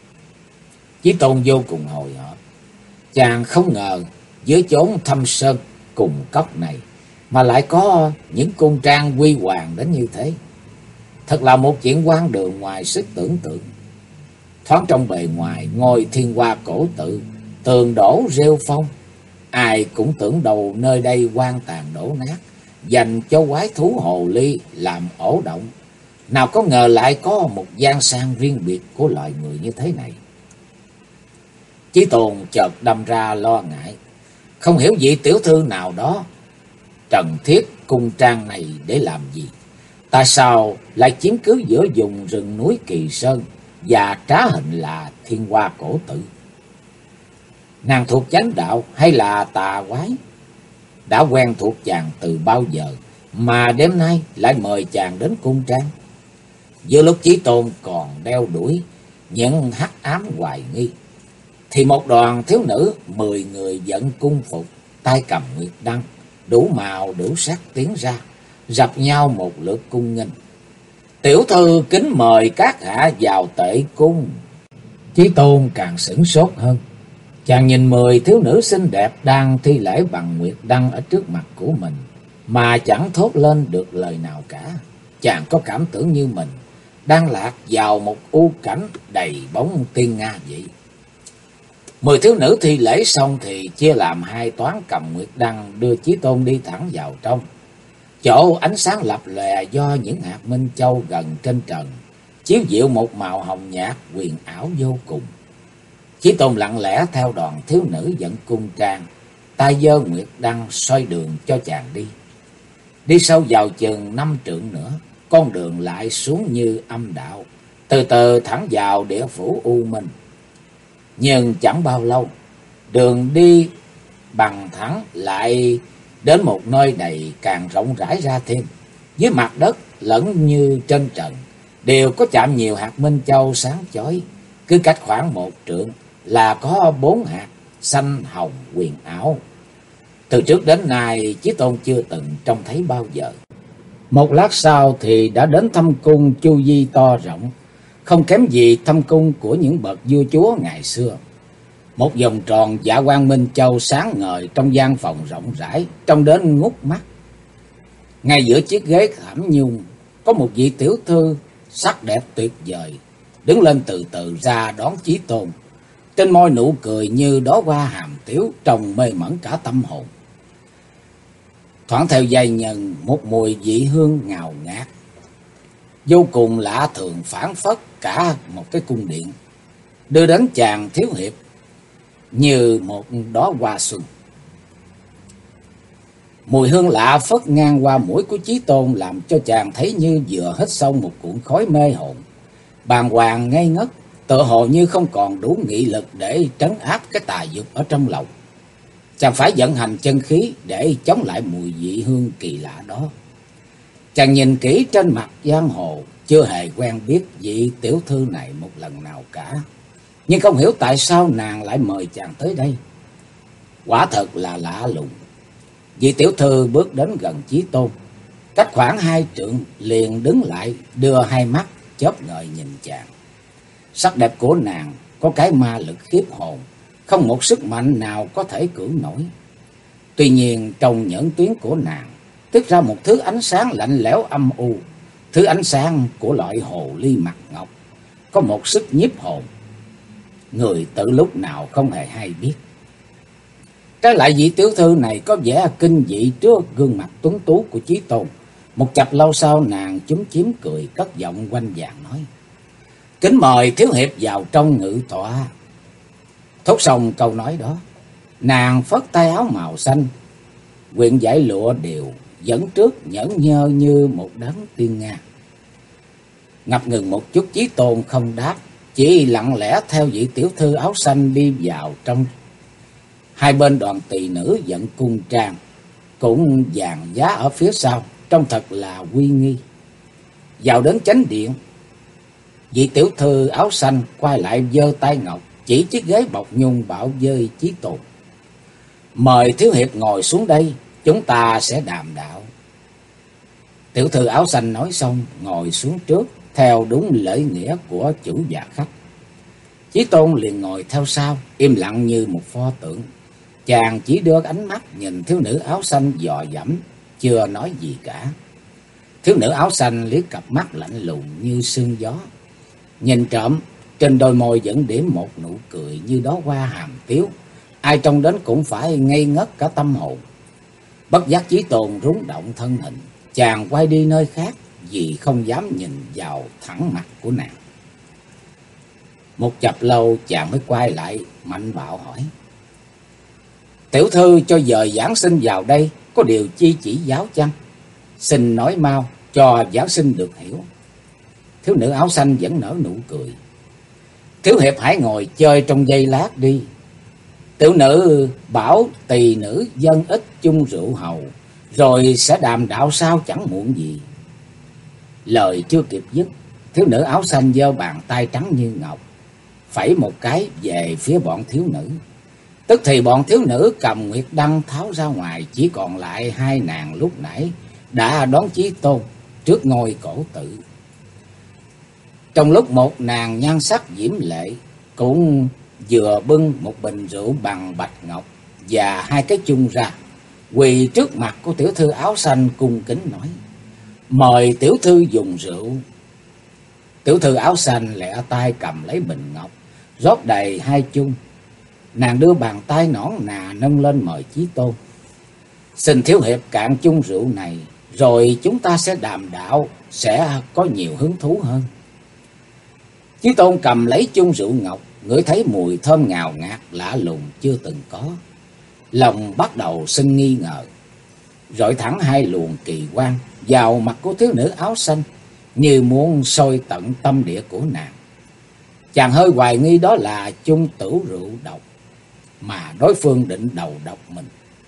Chí Tôn vô cùng hồi hộp. Chàng không ngờ dưới chốn thâm sơn cùng cốc này mà lại có những cung trang huy hoàng đến như thế. Thật là một chuyện hoang đường ngoài sức tưởng tượng. Thoáng trong bề ngoài ngôi Thiên Hoa cổ tự, tường đổ rêu phong, ai cũng tưởng đầu nơi đây hoang tàn đổ nát, dành cho quái thú hồ ly làm ổ động. Nào có ngờ lại có một gian sang riêng biệt của loài người như thế này. Chí Tôn chợt đâm ra lo ngại, không hiểu vị tiểu thư nào đó trần thiết cung trang này để làm gì? Tại sao lại chiếm cứ giữa vùng rừng núi Kỳ Sơn và trá hình là Thiên Hoa cổ tự? Nàng thuộc chánh đạo hay là tà quái? Đã quen thuộc chàng từ bao giờ mà đêm nay lại mời chàng đến cung trang? Giữa lúc Chí Tôn còn đeo đuổi những hắc ám hoài nghi, thì một đoàn thiếu nữ 10 người dẫn cung phục, tay cầm nguyệt đăng, đủ màu đủ sắc tiến ra, rập nhau một lượt cung nghênh. Tiểu thư kính mời các hạ vào tệ cung. Chí Tôn càng sửng sốt hơn. Chàng nhìn 10 thiếu nữ xinh đẹp đang thi lễ bằng nguyệt đăng ở trước mặt của mình, mà chẳng thốt lên được lời nào cả. Chàng có cảm tưởng như mình đang lạc vào một u cảnh đầy bóng tiên nga vậy. 10 thiếu nữ thi lễ xong thì chia làm hai toán cầm nguyệt đăng đưa Chí Tôn đi thẳng vào trong. Chỗ ánh sáng lập lòe do những hạt minh châu gần trên trần, chiếu dịu một màu hồng nhạt huyền ảo vô cùng. Chí Tôn lặng lẽ theo đoàn thiếu nữ dẫn cung trang, tay giơ nguyệt đăng soi đường cho chàng đi. Đi sâu vào chừng 5 trượng nữa, con đường lại xuống như âm đạo, từ từ thẳng vào địa phủ U Minh. Nhưng chẳng bao lâu, đường đi bằng thẳng lại đến một nơi đầy càng rộng rãi ra thêm. Dưới mặt đất lẫn như trên trần đều có chạm nhiều hạt minh châu sáng chói, cứ cách khoảng 1 trượng là có 4 hạt xanh hồng huyền ảo. Từ trước đến nay Chí Tôn chưa từng trông thấy bao giờ. Một lát sau thì đã đến thâm cung chu vi to rộng, không kém gì thâm cung của những bậc vua chúa ngày xưa. Một vòng tròn dạ quang minh châu sáng ngời trong gian phòng rộng rãi, trông đến ngút mắt. Ngay giữa chiếc ghế thảm nhung có một vị tiểu thư sắc đẹp tuyệt vời, đứng lên từ từ ra đón Chí Tôn. Trên môi nụ cười như đóa hoa hàm tiếu, trông mê mẩn cả tâm hồn. Thoảng theo giai nhân một mùi vị hương ngào ngạt, vô cùng lạ thường phảng phất cả một cái cung điện, đưa đến chàng thiếu hiệp như một đóa hoa xuân. Mùi hương lạ phất ngang qua mũi của Chí Tôn làm cho chàng thấy như vừa hít sâu một cuộn khói mê hồn, bàng hoàng ngây ngất, tựa hồ như không còn đủ nghị lực để trấn áp cái tà dục ở trong lòng. Chàng phải vận hành chân khí để chống lại mùi vị hương kỳ lạ đó. Chàng nhìn kỹ trên mặt giang hồ, chưa hề quen biết vị tiểu thư này một lần nào cả, nhưng không hiểu tại sao nàng lại mời chàng tới đây. Quả thật là lạ lùng. Vị tiểu thư bước đến gần Chí Tôn, cách khoảng 2 trượng, liền đứng lại, đưa hai mắt chớp ngời nhìn chàng. Sắc đẹp của nàng có cái ma lực khiếp hồn, không một sức mạnh nào có thể cưỡng nổi. Tuy nhiên trong nhẫn tuyến của nàng tiết ra một thứ ánh sáng lạnh lẽo âm u, thứ ánh sáng của loại hồ ly mặt ngọc, có một sức nhiếp hồn, người tự lúc nào không hề hay biết. Trái lại vị tiểu thư này có vẻ kinh dị trước gương mặt tuấn tú của Chí Tôn. Một chập lâu sau nàng chúm chím cười, cất giọng quanh vàng nói: "Kính mời thiếu hiệp vào trong ngự tọa." Thốt xong câu nói đó, nàng phất tay áo màu xanh, quyện dải lụa đều dẫn trước nhẫn nhơ như một đấng tiên nga. Ngập ngừng một chút, Chí Tôn không đáp, chỉ lặng lẽ theo vị tiểu thư áo xanh đi vào trong. Hai bên đoàn tỳ nữ dẫn cung trang cũng dàn giá ở phía sau, trông thật là uy nghi. Vào đến chánh điện, vị tiểu thư áo xanh quay lại giơ tay ngọc chỉ chiếc ghế bọc nhung, bảo với Chí Tôn: "Mời thiếu hiệp ngồi xuống đây, chúng ta sẽ đàm đạo." Tiểu thư áo xanh nói xong ngồi xuống trước theo đúng lễ nghĩa của chủ và khách. Chí Tôn liền ngồi theo sau, im lặng như một pho tượng. Chàng chỉ đưa ánh mắt nhìn thiếu nữ áo xanh dò dẫm, chưa nói gì cả. Thiếu nữ áo xanh liếc cặp mắt lạnh lùng như sương gió, nhìn trộm trên đôi môi vẫn điểm một nụ cười như đóa hoa hàm tiếu, ai trông đến cũng phải ngây ngất cả tâm hồn. Bất giác Chí Tôn rúng động thân hình, chàng quay đi nơi khác vì không dám nhìn vào thẳng mặt của nàng. Một chập lâu chàng mới quay lại mạnh bạo hỏi: "Tiểu thư cho dời giảng sinh vào đây, có điều chi chỉ giáo chăng? Xin nói mau cho giảng sinh được hiểu." Thiếu nữ áo xanh vẫn nở nụ cười: "Thiếu hiệp hãy ngồi chơi trong giây lát đi. Tiểu nữ bảo tỳ nữ dâng ít chung rượu hầu, rồi sẽ đàm đạo sau chẳng muộn gì." Lời chưa kịp dứt, thiếu nữ áo xanh giơ bàn tay trắng như ngọc, phẩy một cái về phía bọn thiếu nữ. Tức thì bọn thiếu nữ cầm nguyệt đăng tháo ra ngoài, chỉ còn lại hai nàng lúc nãy đã đón Chí Tôn trước ngôi cổ tự. Trong lúc một nàng nhan sắc diễm lệ cũng vừa bưng một bình rượu bằng bạch ngọc và hai cái chung ra, quỳ trước mặt của tiểu thư áo xanh cung kính nói: "Mời tiểu thư dùng rượu." Tiểu thư áo xanh lẹ tay cầm lấy bình ngọc, rót đầy hai chung. Nàng đưa bàn tay nõn nà nâng lên mời Chí Tôn: "Xin thiếu hiệp cạn chung rượu này, rồi chúng ta sẽ đàm đạo, sẽ có nhiều hứng thú hơn." Chí Tôn cầm lấy chung rượu ngọc, ngửi thấy mùi thơm ngào ngạt lạ lùng chưa từng có. Lòng bắt đầu sinh nghi ngờ, rọi thẳng hai luồng kỳ quan vào mặt của thiếu nữ áo xanh, như muốn soi tận tâm địa của nàng. Chàng hơi hoài nghi đó là chung tửu rượu độc, mà đối phương định đầu độc mình.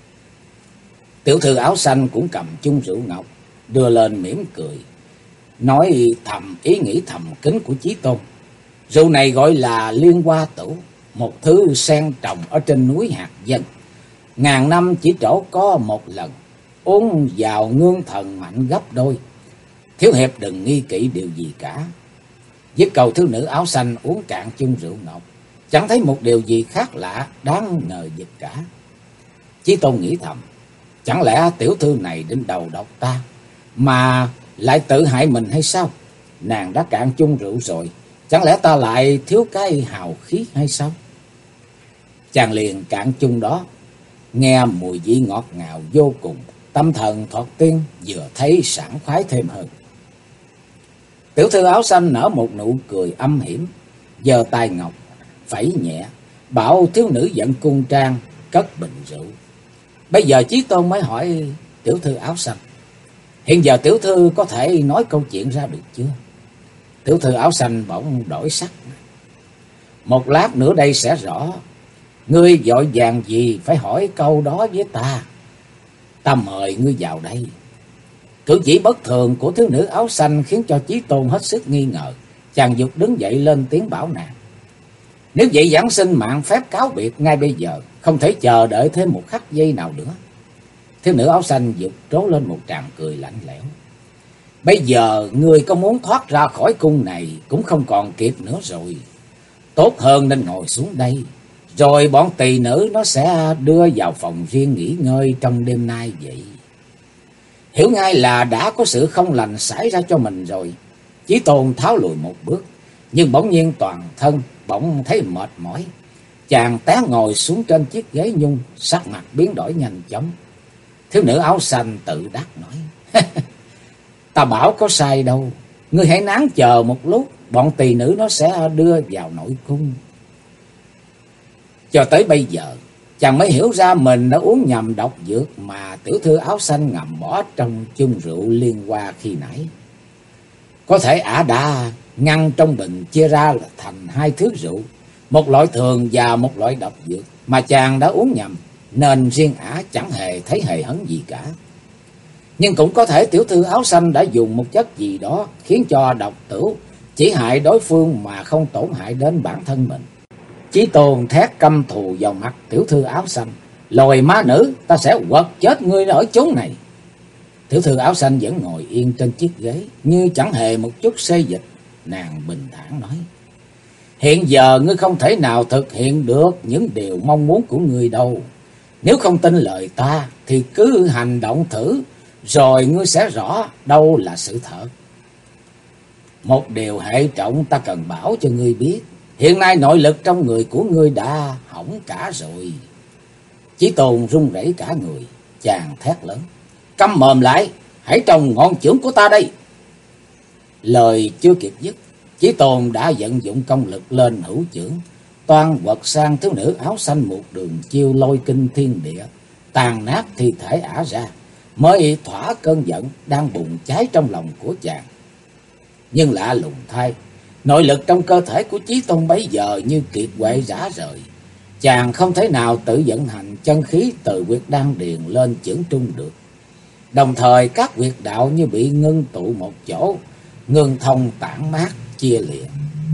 Tiểu thư áo xanh cũng cầm chung rượu ngọc, đưa lên mỉm cười, nói thầm ý nghĩ thầm kín của Chí Tôn: "Rượu này gọi là liên hoa tửu, một thứ sen trồng ở trên núi Hạt Dân. ngàn năm chỉ trổ có một lần, uống vào ngương thần mạnh gấp đôi. Thiếu hiệp đừng nghi kỵ điều gì cả. Dứt câu, thiếu nữ áo xanh uống cạn chung rượu ngọc, chẳng thấy một điều gì khác lạ đáng ngờ vực cả. Chí Tôn nghĩ thầm, chẳng lẽ tiểu thư này đến đầu độc ta mà lại tự hại mình hay sao? Nàng đã cạn chung rượu rồi, chẳng lẽ ta lại thiếu cái hào khí hay sao? Chàng liền cạn chung đó, nghe mùi vị ngọt ngào vô cùng, tâm thần thoạt tiên, vừa thấy sảng khoái thêm hơn. Tiểu thư áo xanh nở một nụ cười âm hiểm, giơ tay ngọc phẩy nhẹ, bảo thiếu nữ dẫn cung trang cất bình rượu. Bây giờ Chí Tôn mới hỏi tiểu thư áo xanh, hiện giờ tiểu thư có thể nói câu chuyện ra được chưa? Tiểu thư áo xanh bỗng đổi sắc. Một lát nữa đây sẽ rõ. Ngươi vội vàng gì phải hỏi câu đó với ta? Ta mời ngươi vào đây. Cử chỉ bất thường của thiếu nữ áo xanh khiến cho Chí Tôn hết sức nghi ngờ. Chàng giục đứng dậy lên tiếng bảo nàng, nếu vậy giảng xin mạng phép cáo biệt ngay bây giờ, không thể chờ đợi thêm một khắc giây nào nữa. Thiếu nữ áo xanh giục trố lên một tràng cười lạnh lẽo. Bây giờ ngươi có muốn thoát ra khỏi cung này cũng không còn kịp nữa rồi. Tốt hơn nên ngồi xuống đây, rồi bọn tỳ nữ nó sẽ đưa vào phòng riêng nghỉ ngơi trong đêm nay vậy. Hiểu ngay là đã có sự không lành xảy ra cho mình rồi. Chí Tôn tháo lùi một bước, nhưng bỗng nhiên toàn thân bỗng thấy mệt mỏi. Chàng té ngồi xuống trên chiếc ghế nhung, sắc mặt biến đổi nhanh chóng. Thiếu nữ áo xanh tự đắc nói, ta bảo có sai đâu, ngươi hãy nán chờ một lúc, bọn tỳ nữ nó sẽ đưa vào nội cung. Cho tới bây giờ, chàng mới hiểu ra mình đã uống nhầm độc dược mà tiểu thư áo xanh ngầm bỏ trong chung rượu liên hoa khi nãy. Có thể ả đã ngăn trong bình chia ra là thành hai thứ rượu, một loại thường và một loại độc dược, mà chàng đã uống nhầm, nên riêng ả chẳng hề thấy hề hấn gì cả. Nhưng cũng có thể tiểu thư áo xanh đã dùng một chất gì đó khiến cho độc tửu chỉ hại đối phương mà không tổn hại đến bản thân mình. Chí Tôn thét căm thù vào mặt tiểu thư áo xanh, lồi ma nữ, ta sẽ quật chết ngươi ở chốn này. Tiểu thư áo xanh vẫn ngồi yên trên chiếc ghế như chẳng hề một chút xê dịch. Nàng bình thản nói, hiện giờ ngươi không thể nào thực hiện được những điều mong muốn của ngươi đâu. Nếu không tin lời ta thì cứ hành động thử, rồi ngươi sẽ rõ đâu là sự thật. Một điều hệ trọng ta cần bảo cho ngươi biết, hiện nay nội lực trong người của ngươi đã hỏng cả rồi. Chí Tôn run rẩy cả người, chàng thét lớn, câm mồm lại, hãy trồng ngọn chưởng của ta đây. Lời chưa kịp dứt, Chí Tôn đã vận dụng công lực lên hữu chưởng, toan quật sang thiếu nữ áo xanh một đường chiêu lôi kinh thiên địa, tàn nát thi thể ả ra, mới thỏa cơn giận đang bùng cháy trong lòng của chàng. Nhưng lạ lùng thay, nội lực trong cơ thể của Chí Tôn bấy giờ như kiệt quệ rã rời. Chàng không thể nào tự vận hành chân khí từ huyệt đan điền lên chưởng trung được. Đồng thời các huyệt đạo như bị ngưng tụ một chỗ, ngưng thông tản mát chia lìa.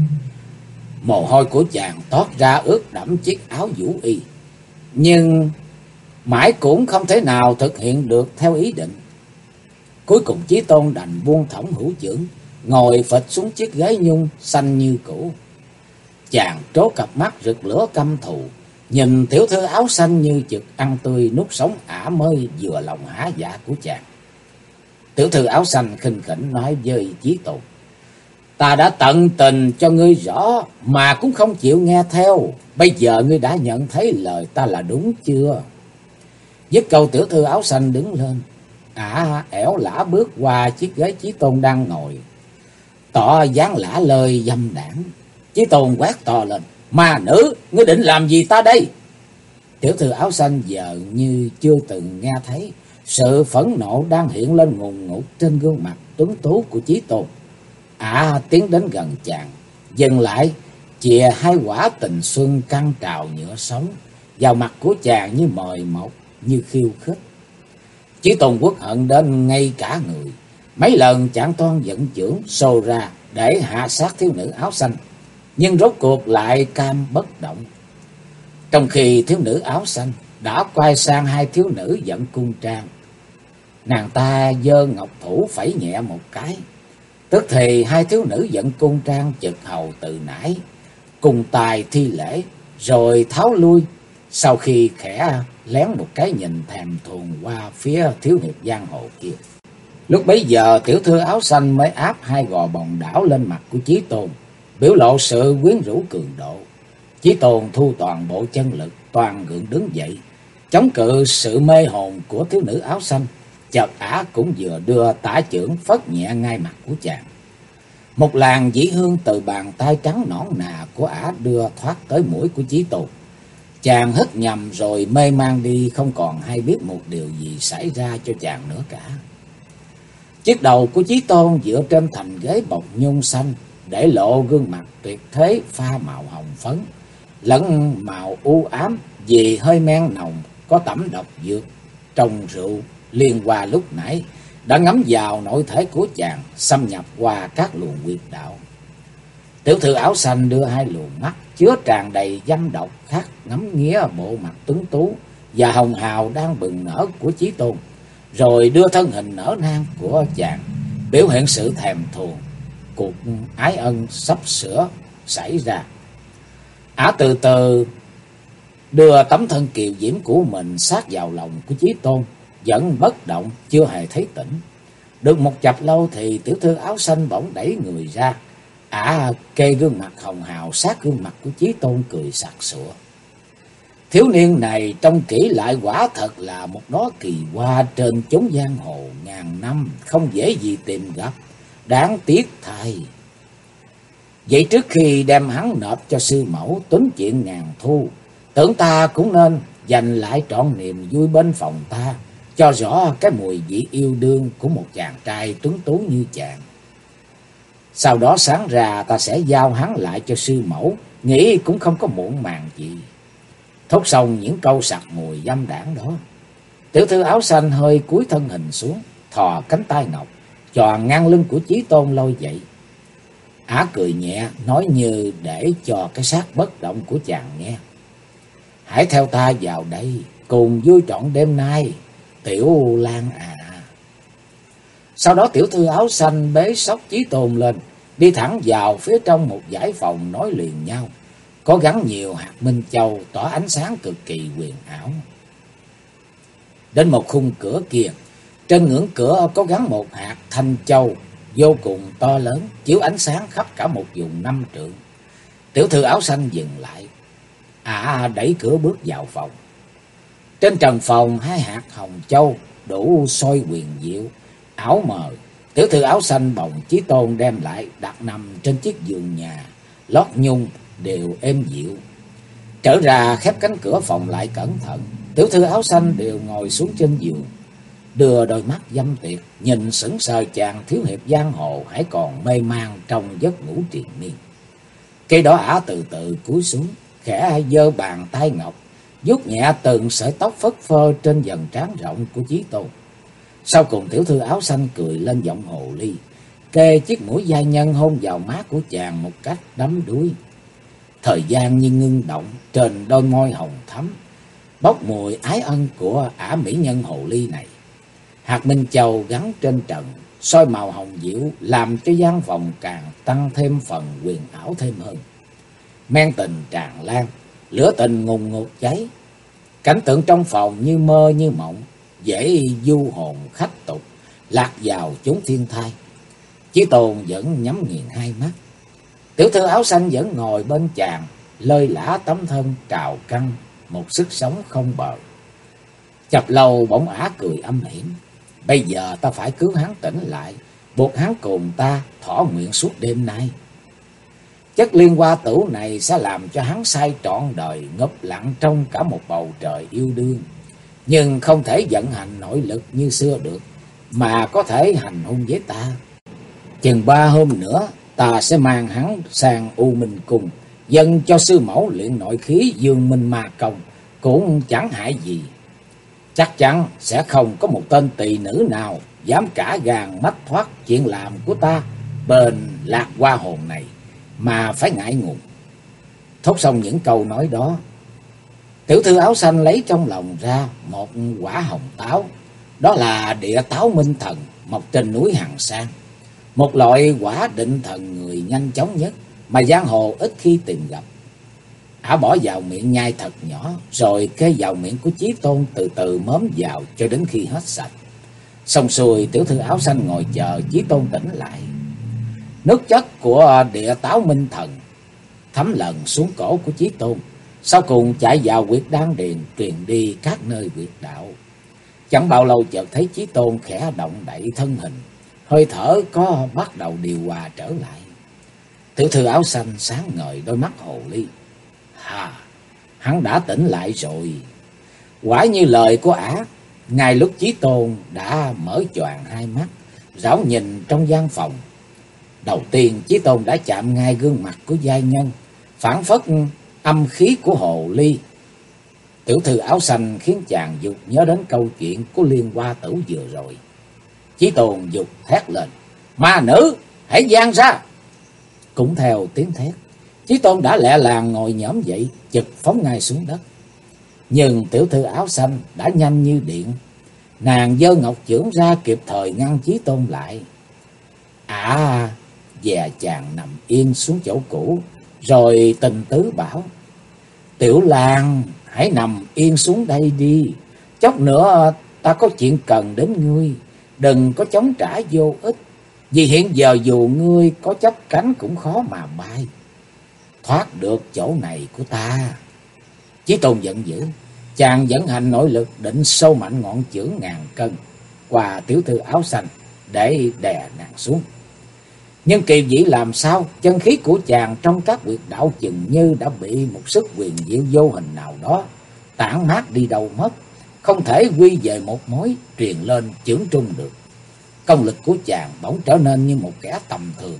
Mồ hôi của chàng toát ra ướt đẫm chiếc áo vũ y, nhưng mãi cũng không thể nào thực hiện được theo ý định. Cuối cùng Chí Tôn đành buông thõng hữu chưởng, ngồi phịch xuống chiếc ghế nhung xanh như cũ. Chàng trố cặp mắt rực lửa căm thù, nhìn tiểu thư áo xanh như chực ăn tươi nuốt sống ả mới vừa lòng há dạ của chàng. Tiểu thư áo xanh khinh khỉnh nói với Chí Tôn, ta đã tận tình cho ngươi rõ mà cũng không chịu nghe theo. Bây giờ ngươi đã nhận thấy lời ta là đúng chưa? Dứt câu, tiểu thư áo xanh đứng lên, ả ẻo lả bước qua chiếc ghế Chí Tôn đang ngồi, tỏ dáng lả lời dâm đảng. Chí Tôn quát to lên, ma nữ, ngươi định làm gì ta đây? Tiểu thư áo xanh giờ như chưa từng nghe thấy, sự phẫn nộ đang hiện lên ngùn ngụt trên gương mặt tuấn tú của Chí Tôn. Ả tiến đến gần chàng, dừng lại, chìa hai quả tình xuân căng trào nhựa sống vào mặt của chàng như mời mọc, như khiêu khích. Chí Tôn uất hận đến ngay cả người, mấy lần chàng toan vận chưởng xô ra để hạ sát thiếu nữ áo xanh, nhưng rốt cuộc lại cam bất động. Trong khi thiếu nữ áo xanh đã quay sang hai thiếu nữ dẫn cung trang. Nàng ta giơ ngọc thủ phẩy nhẹ một cái, tức thì hai thiếu nữ dẫn cung trang chực hầu từ nãy, cùng tài thi lễ, rồi tháo lui. Sau khi khẽ lén một cái nhìn thèm thuồng qua phía thiếu hiệp giang hồ kia, lúc bấy giờ tiểu thư áo xanh mới áp hai gò bồng đảo lên mặt của Chí Tôn, biểu lộ sự quyến rũ cường độ. Chí Tôn thu toàn bộ chân lực, toàn gượng đứng dậy, chống cự sự mê hồn của thiếu nữ áo xanh. Chợt ả cũng vừa đưa tả chưởng phất nhẹ ngay mặt của chàng. Một làn dĩ hương từ bàn tay trắng nõn nà của ả đưa thoát tới mũi của Chí Tôn. Chàng hít nhầm rồi mê man đi, không còn hay biết một điều gì xảy ra cho chàng nữa cả. Chiếc đầu của Chí Tôn dựa trên thành ghế bọc nhung xanh, để lộ gương mặt tuyệt thế pha màu hồng phấn lẫn màu u ám vì hơi men nồng có tẩm độc dược trong rượu liên qua lúc nãy đã ngấm vào nội thể của chàng, xâm nhập qua các luồng huyệt đạo. Tiểu thư áo xanh đưa hai luồng mắt chứa tràn đầy dâm độc khát ngắm nghía bộ mặt tuấn tú và hồng hào đang bừng nở của Chí Tôn, rồi đưa thân hình nở nang của chàng, biểu hiện sự thèm thuồng cuộc ái ân sắp sửa xảy ra. Ả từ từ đưa tấm thân kiều diễm của mình sát vào lòng của Chí Tôn, vẫn bất động, chưa hề thấy tỉnh. Được một chập lâu thì tiểu thư áo xanh bỗng đẩy người ra. Ả kê gương mặt hồng hào sát gương mặt của Chí Tôn, cười sặc sụa. Thiếu niên này trông kỹ lại quả thật là một đóa kỳ hoa trên chốn giang hồ ngàn năm, không dễ gì tìm gặp, đáng tiếc thay. Vậy trước khi đem hắn nộp cho sư mẫu tính chuyện ngàn thu, tưởng ta cũng nên dành lại trọn niềm vui bên phòng ta, cho rõ cái mùi vị yêu đương của một chàng trai tuấn tú như chàng. Sau đó sáng ra ta sẽ giao hắn lại cho sư mẫu, nghĩ cũng không có muộn màng gì. Thốt xong những câu sặc mùi dâm đảng đó, tiểu thư áo xanh hơi cúi thân hình xuống, thò cánh tay ngọc choàng ngang lưng của Chí Tôn lôi dậy. Ả cười nhẹ, nói như để cho cái xác bất động của chàng nghe: hãy theo ta vào đây, cùng vui trọn đêm nay, Tiểu Lan à. Sau đó tiểu thư áo xanh bế xốc Chí Tôn lên, đi thẳng vào phía trong một dãy phòng nối liền nhau, có gắn nhiều hạt minh châu tỏa ánh sáng cực kỳ huyền ảo. Đến một khung cửa kia, trên ngưỡng cửa có gắn một hạt thanh châu vô cùng to lớn, chiếu ánh sáng khắp cả một vùng 5 trượng. Tiểu thư áo xanh dừng lại, đẩy cửa bước vào phòng. Trên trần phòng hai hạt hồng châu đủ soi huyền diệu ảo mờ. Tiểu thư áo xanh bồng Chí Tôn đem lại, đặt nằm trên chiếc giường nhà lót nhung đều êm dịu. Trở ra khép cánh cửa phòng lại cẩn thận, tiểu thư áo xanh đều ngồi xuống trên giường, đưa đôi mắt dâm tiệt nhìn sững sờ chàng thiếu hiệp giang hồ hãy còn mê man trong giấc ngủ triền miên. Cây đó ả từ từ cúi xuống, khẽ giơ bàn tay ngọc vuốt nhẹ từng sợi tóc phất phơ trên vầng trán rộng của Chí Tôn. Sau cùng tiểu thư áo xanh cười lên giọng hồ ly, kê chiếc mũi giai nhân hôn vào má của chàng một cách đắm đuối. Thời gian như ngưng động trên đôi môi hồng thắm, bốc mùi ái ân của ả mỹ nhân hồ ly này. Hạt minh châu gắn trên trần soi màu hồng diệu, làm cho gian phòng càng tăng thêm phần huyền ảo thêm hơn. Men tình tràn lan, lửa tình ngùn ngụt cháy. Cảnh tượng trong phòng như mơ như mộng, dễ du hồn khách tục lạc vào chốn thiên thai. Chí Tôn vẫn nhắm nghiền hai mắt, tiểu thư áo xanh vẫn ngồi bên chàng, lơi lả tấm thân trào căng một sức sống không bờ. Chập lâu bỗng ả cười âm hiểm: bây giờ ta phải cứu hắn tỉnh lại, buộc hắn cùng ta thỏa nguyện suốt đêm nay. Chất liên hoa tửu này sẽ làm cho hắn say trọn đời, ngập lặng trong cả một bầu trời yêu đương. Nhưng không thể vận hành nội lực như xưa được, mà có thể hành hung với ta. Chừng 3 hôm nữa, ta sẽ mang hắn sang U Minh Cung, dâng cho sư mẫu luyện nội khí Dương Minh Ma Công, cũng chẳng hại gì. Chắc chắn sẽ không có một tên tỳ nữ nào dám cả gan mách thoát chuyện làm của ta bên Lạc Hoa hồn này, mà phải ngại ngùng. Thốt xong những câu nói đó, Tiểu thư áo xanh lấy trong lòng ra một quả hồng táo. Đó là địa táo minh thần mọc trên núi Hằng Sang. Một loại quả định thần người nhanh chóng nhất mà giang hồ ít khi tìm gặp. Ả bỏ vào miệng nhai thật nhỏ, rồi kê vào miệng của Chí Tôn từ từ mớm vào cho đến khi hết sạch. Xong xuôi, tiểu thư áo xanh ngồi chờ Chí Tôn tỉnh lại. Nước chất của địa táo minh thần thấm lần xuống cổ của Chí Tôn, sau cùng chạy vào huyệt đan điền, truyền đi các nơi huyệt đạo. Chẳng bao lâu chợt thấy Chí Tôn khẽ động đậy thân hình, hơi thở có bắt đầu điều hòa trở lại. Tiểu thư áo xanh sáng ngời đôi mắt hồ ly. Hà, hắn đã tỉnh lại rồi. Quả như lời của ả, ngay lúc Chí Tôn đã mở choàng hai mắt, rảo nhìn trong gian phòng. Đầu tiên Chí Tôn đã chạm ngay gương mặt của giai nhân, phảng phất âm khí của hồ ly. Tiểu thư áo xanh khiến chàng dục nhớ đến câu chuyện của Liên Hoa Tử vừa rồi. Chí Tôn dục thét lên: "Ma nữ, hãy giang ra!" Cũng theo tiếng thét, Chí Tôn đã lẹ làng ngồi nhổm dậy, chực phóng ngay xuống đất. Nhưng tiểu thư áo xanh đã nhanh như điện, nàng giơ ngọc chưởng ra kịp thời ngăn Chí Tôn lại. Dè chàng nằm yên xuống chỗ cũ, rồi tình tứ bảo: "Tiểu Lang, hãy nằm yên xuống đây đi. Chốc nữa ta có chuyện cần đến ngươi, đừng có chống trả vô ích. Vì hiện giờ dù ngươi có chắp cánh cũng khó mà bay thoát được chỗ này của ta." Chí Tôn giận dữ, chàng dẫn hành nội lực định sâu mạnh ngọn chưởng ngàn cân qua tiểu thư áo xanh để đè nàng xuống. Nhưng kỳ dĩ làm sao, chân khí của chàng trong các huyệt đạo chừng như đã bị một sức quyền diệu vô hình nào đó tản mát đi đâu mất, không thể quy về một mối truyền lên chưởng trung được. Công lực của chàng bỗng trở nên như một kẻ tầm thường,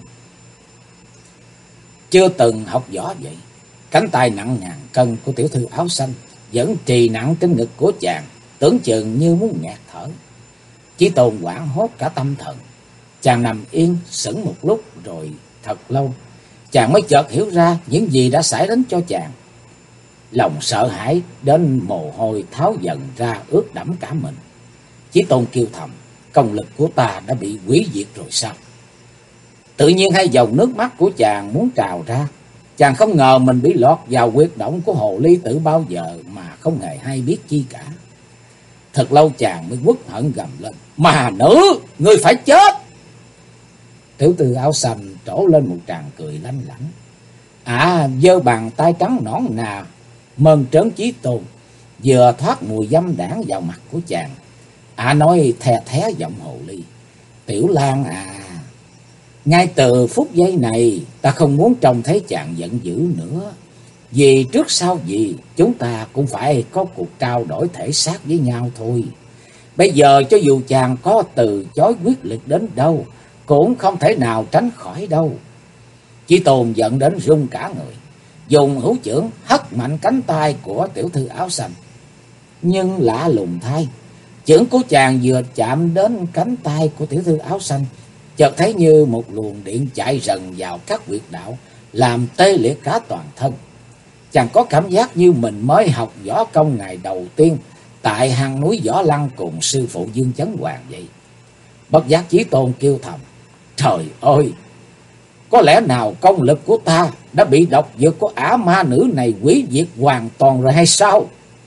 chưa từng học võ vậy. Cánh tay nặng ngàn cân của tiểu thư áo xanh vẫn trì nặng trên ngực của chàng, tưởng chừng như muốn ngạt thở. Chí Tôn hoảng hốt cả tâm thần. Chàng nằm yên sững một lúc, rồi thật lâu chàng mới chợt hiểu ra những gì đã xảy đến cho chàng. Lòng sợ hãi đến mồ hôi tháo dần ra ướt đẫm cả mình. Chí Tôn kêu thầm: "Công lực của ta đã bị hủy diệt rồi sao?" Tự nhiên hai dòng nước mắt của chàng muốn trào ra. Chàng không ngờ mình bị lọt vào huyệt động của hồ ly tử bao giờ mà không hề hay biết chi cả. Thật lâu chàng mới uất hận gầm lên: "Ma nữ, ngươi phải chết!" Tiểu thư áo xanh trổ lên một tràng cười lanh lảnh. Giơ bàn tay trắng nõn nà mơn trớn Chí Tôn, vừa thoát mùi dâm đãng vào mặt của chàng. Nói the thé giọng hồ ly: "Tiểu Lang ngay từ phút giây này ta không muốn trông thấy chàng giận dữ nữa. Vì trước sau gì chúng ta cũng phải có cuộc trao đổi thể xác với nhau thôi. Bây giờ cho dù chàng có từ chối quyết liệt đến đâu cũng không thể nào tránh khỏi đâu." Chí Tôn giận đến run cả người, dùng hữu chưởng hất mạnh cánh tay của tiểu thư áo xanh. Nhưng lạ lùng thay, chưởng của chàng vừa chạm đến cánh tay của tiểu thư áo xanh, chợt thấy như một luồng điện chạy rần vào các huyệt đạo, làm tê liệt cả toàn thân. Chàng có cảm giác như mình mới học võ công ngày đầu tiên tại hang núi Võ Lăng cùng sư phụ Dương Chấn Hoàng vậy. Bất giác Chí Tôn kêu thầm: "Trời ơi! Có lẽ nào công lực của ta đã bị độc dược của ả ma nữ này hủy diệt hoàn toàn rồi hay sao?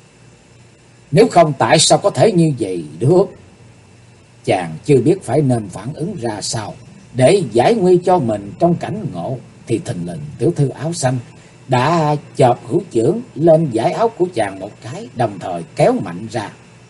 Nếu không, tại sao có thể như vậy được?" Chàng chưa biết phải nên phản ứng ra sao để giải nguy cho mình trong cảnh ngộ, thì thình lình tiểu thư áo xanh đã chộp hữu chưởng lên vải áo của chàng một cái, đồng thời kéo mạnh ra.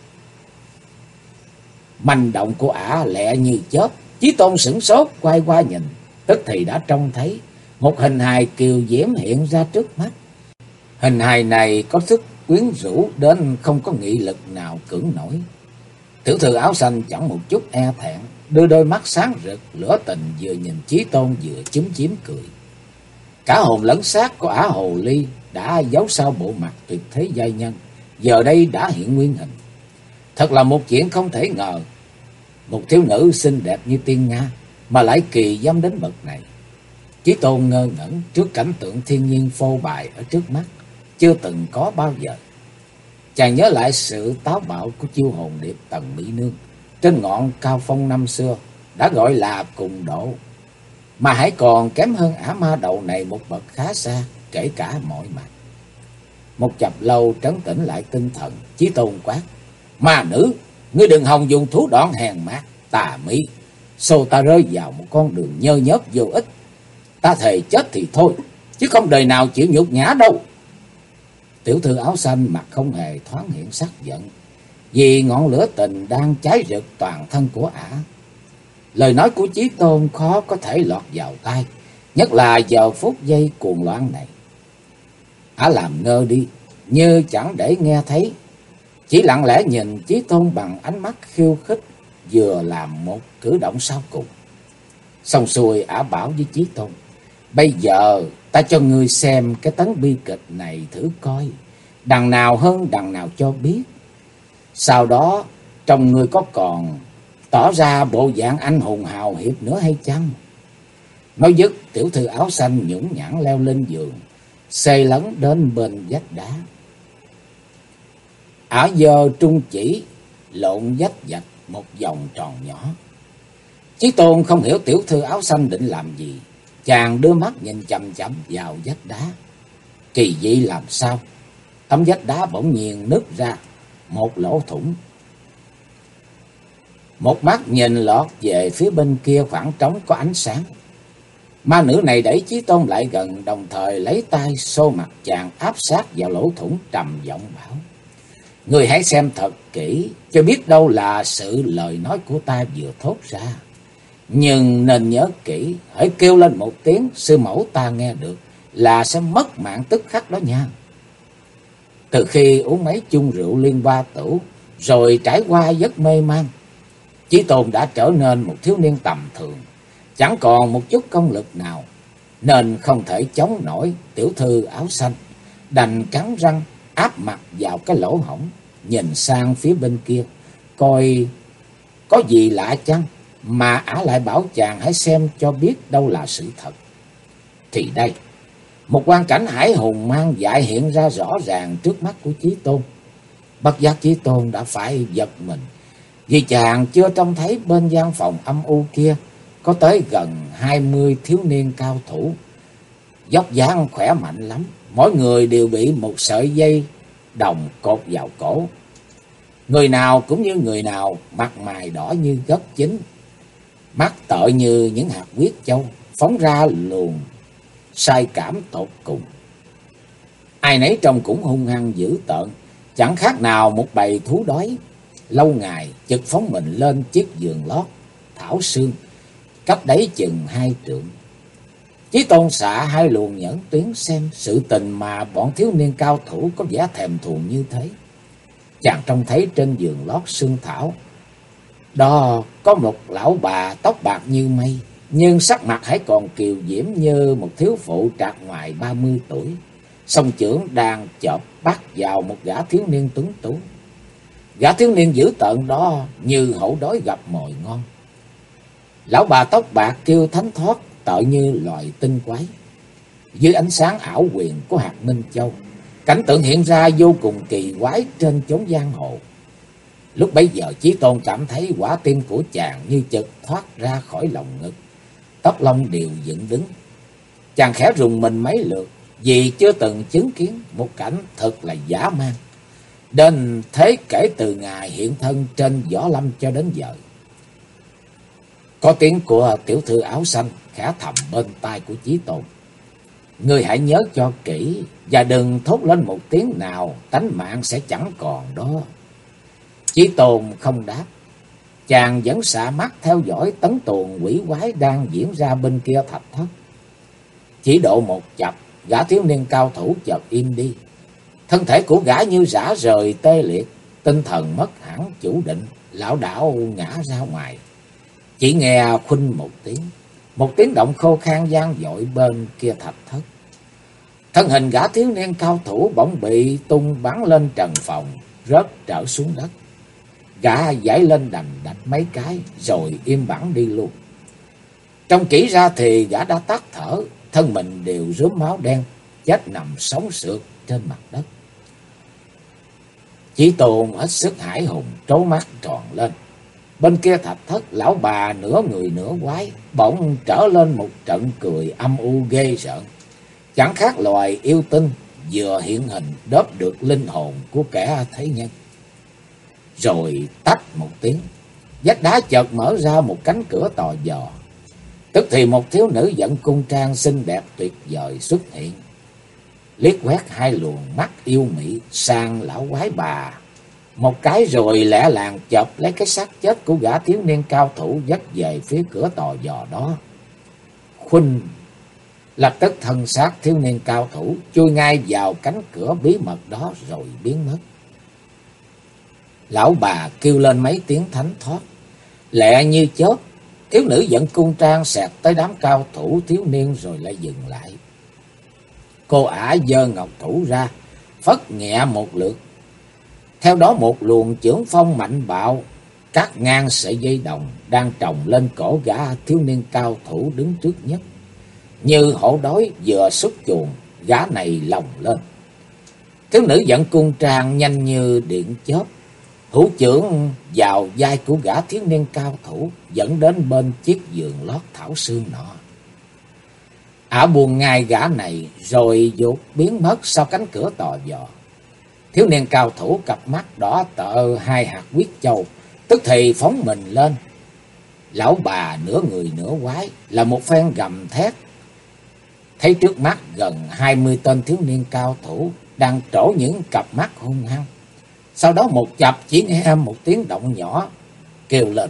Manh động của ả lẹ như chớp. Chí Tôn sửng sốt quay qua nhìn, tức thì đã trông thấy một hình hài kiều diễm hiện ra trước mắt. Hình hài này có sức quyến rũ đến không có nghị lực nào cưỡng nổi. Tiểu thư áo xanh chẳng một chút e thẹn, đưa đôi mắt sáng rực lửa tình vừa nhìn Chí Tôn vừa chúm chím cười. Cả hồn lẫn xác của ả hồ ly đã giấu sau bộ mặt tuyệt thế giai nhân, giờ đây đã hiện nguyên hình. Thật là một chuyện không thể ngờ, một thiếu nữ xinh đẹp như tiên nga mà lại kỳ dâm đến bậc này. Chí Tôn ngơ ngẩn trước cảnh tượng thiên nhiên phô bày ở trước mắt, chưa từng có bao giờ. Chàng nhớ lại sự táo bạo của chiêu hồn điệp Tần Mỹ Nương trên ngọn cao phong năm xưa, đã gọi là cùng độ, mà hãy còn kém hơn ả ma đầu này một bậc khá xa, kể cả mọi mặt. Một chập lâu trấn tĩnh lại tinh thần, Chí Tôn quát: "Ma nữ, ngươi đừng hòng dùng thủ đoạn hèn mát tà mị, xô ta rơi vào một con đường nhơ nhớp vô ích. Ta thề chết thì thôi, chứ không đời nào chịu nhục nhã đâu." Tiểu thư áo xanh mặt không hề thoáng hiện sắc giận, vì ngọn lửa tình đang cháy rực toàn thân của ả. Lời nói của Chí Tôn khó có thể lọt vào tai, nhất là giờ phút giây cuồng loạn này. Ả làm ngơ đi, như chẳng để nghe thấy, chỉ lặng lẽ nhìn Chí Tôn bằng ánh mắt khiêu khích, vừa làm một cử động sau cùng. Xong xuôi, ả bảo với Chí Tôn: "Bây giờ ta cho ngươi xem cái tấn bi kịch này thử coi, đằng nào hơn đằng nào cho biết. Sau đó trong ngươi có còn tỏ ra bộ dạng anh hùng hào hiệp nữa hay chăng?" Nói dứt, tiểu thư áo xanh nhũng nhãn leo lên giường, xê lấn đến bên vách đá. Ả giơ trung chỉ lộn vách vạch một vòng tròn nhỏ. Chí Tôn không hiểu tiểu thư áo xanh định làm gì, chàng đưa mắt nhìn chằm chằm vào vách đá. Kỳ dị làm sao, tấm vách đá bỗng nhiên nứt ra một lỗ thủng. Một mắt nhìn lọt về phía bên kia khoảng trống có ánh sáng. Ma nữ này đẩy Chí Tôn lại gần, đồng thời lấy tay xô mặt chàng áp sát vào lỗ thủng, trầm giọng bảo: "Người hãy xem thật kỹ, cho biết đâu là sự lời nói của ta vừa thốt ra. Nhưng nên nhớ kỹ, hãy kêu lên một tiếng, sư mẫu ta nghe được là sẽ mất mạng tức khắc đó nha." Từ khi uống mấy chung rượu liên hoa tửu, rồi trải qua giấc mê man, Chí Tôn đã trở nên một thiếu niên tầm thường, chẳng còn một chút công lực nào, nên không thể chống nổi tiểu thư áo xanh, đành cắn răng áp mặt vào cái lỗ hổng, nhìn sang phía bên kia, coi có gì lạ chăng, mà ả lại bảo chàng hãy xem cho biết đâu là sự thật. Thì đây, một quang cảnh hải hùng mang dại hiện ra rõ ràng trước mắt của Chí Tôn. Bất giác Chí Tôn đã phải giật mình, vì chàng chưa trông thấy bên gian phòng âm u kia có tới gần 20 thiếu niên cao thủ, dốc dáng khỏe mạnh lắm, mỗi người đều bị một sợi dây đồng cột vào cổ. Người nào cũng như người nào, mặt mày đỏ như gấc chín, mắt tợ như những hạt huyết châu, phóng ra luồng sai cảm tột cùng. Ai nấy trông cũng hung hăng dữ tợn, chẳng khác nào một bầy thú đói lâu ngày chực phóng mình lên chiếc giường lót thảo sương, cách đấy chừng 2 trượng. Chí Tôn xạ hai luồng nhãn tuyến xem sự tình mà bọn thiếu niên cao thủ có vẻ thèm thuồng như thế. Chàng trông thấy trên giường lót sương thảo đó có một lão bà tóc bạc như mây, nhưng sắc mặt hãy còn kiều diễm như một thiếu phụ trạc ngoài 30 tuổi. Song chưởng đang chộp bắt vào một gã thiếu niên tuấn tú. Gã thiếu niên dữ tợn đó như hổ đói gặp mồi ngon. Lão bà tóc bạc kêu thánh thót, tợ như loài tinh quái. Dưới ánh sáng ảo quyền của hạt minh châu, cảnh tượng hiện ra vô cùng kỳ quái trên chốn giang hồ. Lúc bấy giờ Chí Tôn cảm thấy quả tim của chàng như chợt thoát ra khỏi lồng ngực, tóc lông đều dựng đứng. Chàng khẽ rùng mình mấy lượt, vì chưa từng chứng kiến một cảnh thật là dã man đến thế kể từ ngày hiện thân trên võ lâm cho đến giờ. Có tiếng của tiểu thư áo xanh khẽ thầm bên tai của Chí Tôn: "Ngươi hãy nhớ cho kỹ và đừng thốt lên một tiếng nào, tánh mạng sẽ chẳng còn đó." Chí Tôn không đáp, chàng vẫn xạ mắt theo dõi tấn tuồng quỷ quái đang diễn ra bên kia thạch thất. Chỉ độ một chập, gã thiếu niên cao thủ chợt im đi. Thân thể của gã như rã rời tê liệt, tinh thần mất hẳn chủ định, lảo đảo ngã ra ngoài. Chỉ nghe khuynh một tiếng động khô khan vang dội bên kia thạch thất. Thân hình gã thiếu niên cao thủ bỗng bị tung bắn lên trần phòng, rớt trở xuống đất. Gã giãy lên đành đạch mấy cái rồi im bẵng đi luôn. Trông kỹ ra thì gã đã tắt thở, thân mình đều rớm máu đen, chết nằm sống sượt trên mặt đất. Chí Tôn hết sức hãi hùng, trố mắt tròn lên. Bên kia thạch thất, lão bà nửa người nửa quái bỗng trở lên một trận cười âm u ghê rợn, chẳng khác loài yêu tinh vừa hiện hình đớp được linh hồn của kẻ thế nhân. Rồi tách một tiếng, vách đá chợt mở ra một cánh cửa tò vò. Tức thì một thiếu nữ dẫn cung trang xinh đẹp tuyệt vời xuất hiện, liếc quét hai luồng mắt yêu mị sang lão quái bà một cái, rồi lẹ làng chộp lấy cái xác chết của gã thiếu niên cao thủ dắt về phía cửa tò vò đó. Khuynh lập tức thân xác thiếu niên cao thủ chui ngay vào cánh cửa bí mật đó rồi biến mất. Lão bà kêu lên mấy tiếng thánh thót, lẹ như chớp, thiếu nữ dẫn cung trang xẹt tới đám cao thủ thiếu niên rồi lại dừng lại. Cô ả giơ ngọc thủ ra, phất nhẹ một lượt. Theo đó một luồng chưởng phong mạnh bạo cắt ngang sợi dây đồng đang trồng lên cổ gã thiếu niên cao thủ đứng trước nhất. Như hổ đói vừa xuất chuồng, gã này lồng lên. Thiếu nữ dẫn cung trang nhanh như điện chớp, hữu chưởng vào vai của gã thiếu niên cao thủ, dẫn đến bên chiếc giường lót thảo sương nọ. Ả buông ngay gã này rồi vụt biến mất sau cánh cửa tò vò. Thiếu niên cao thủ cặp mắt đỏ tợ hai hạt huyết châu, tức thì phóng mình lên. Lão bà nửa người nửa quái là một phen gầm thét, thấy trước mắt gần 20 tên thiếu niên cao thủ đang trổ những cặp mắt hung hăng. Sau đó một chập chỉ nghe một tiếng động nhỏ kêu lên.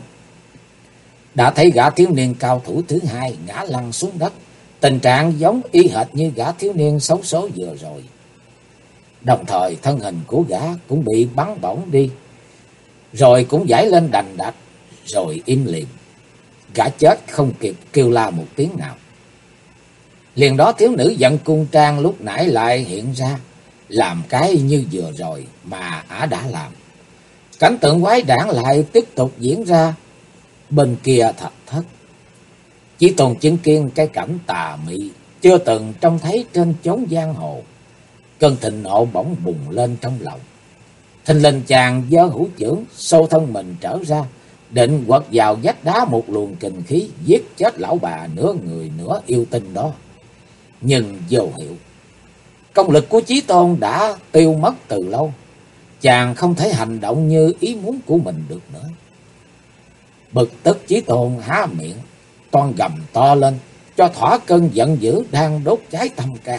Đã thấy gã thiếu niên cao thủ thứ hai ngã lăn xuống đất, tình trạng giống y hệt như gã thiếu niên xấu số vừa rồi. Đồng thời thân hình của gã cũng bị bắn bổng đi, rồi cũng giãy lên đành đạch, rồi im lìm. Gã chết không kịp kêu la một tiếng nào. Liền đó thiếu nữ dẫn cung trang lúc nãy lại hiện ra, làm cái như vừa rồi mà ả đã làm. Cảnh tượng quái đản lại tiếp tục diễn ra bên kia thạch thất. Chí Tôn chứng kiến cái cảnh tà mị chưa từng trông thấy trên chốn giang hồ. Cơn thịnh nộ bỗng bùng lên trong lòng. Thình lình chàng giơ hữu chưởng xô thân mình trở ra, định quật vào vách đá một luồng kình khí giết chết lão bà nửa người nửa yêu tinh đó. Nhưng vô hiệu. Công lực của Chí Tôn đã tiêu mất từ lâu, chàng không thể hành động như ý muốn của mình được nữa. Bực tức Chí Tôn há miệng toan gầm to lên cho thỏa cơn giận dữ đang đốt cháy tâm can.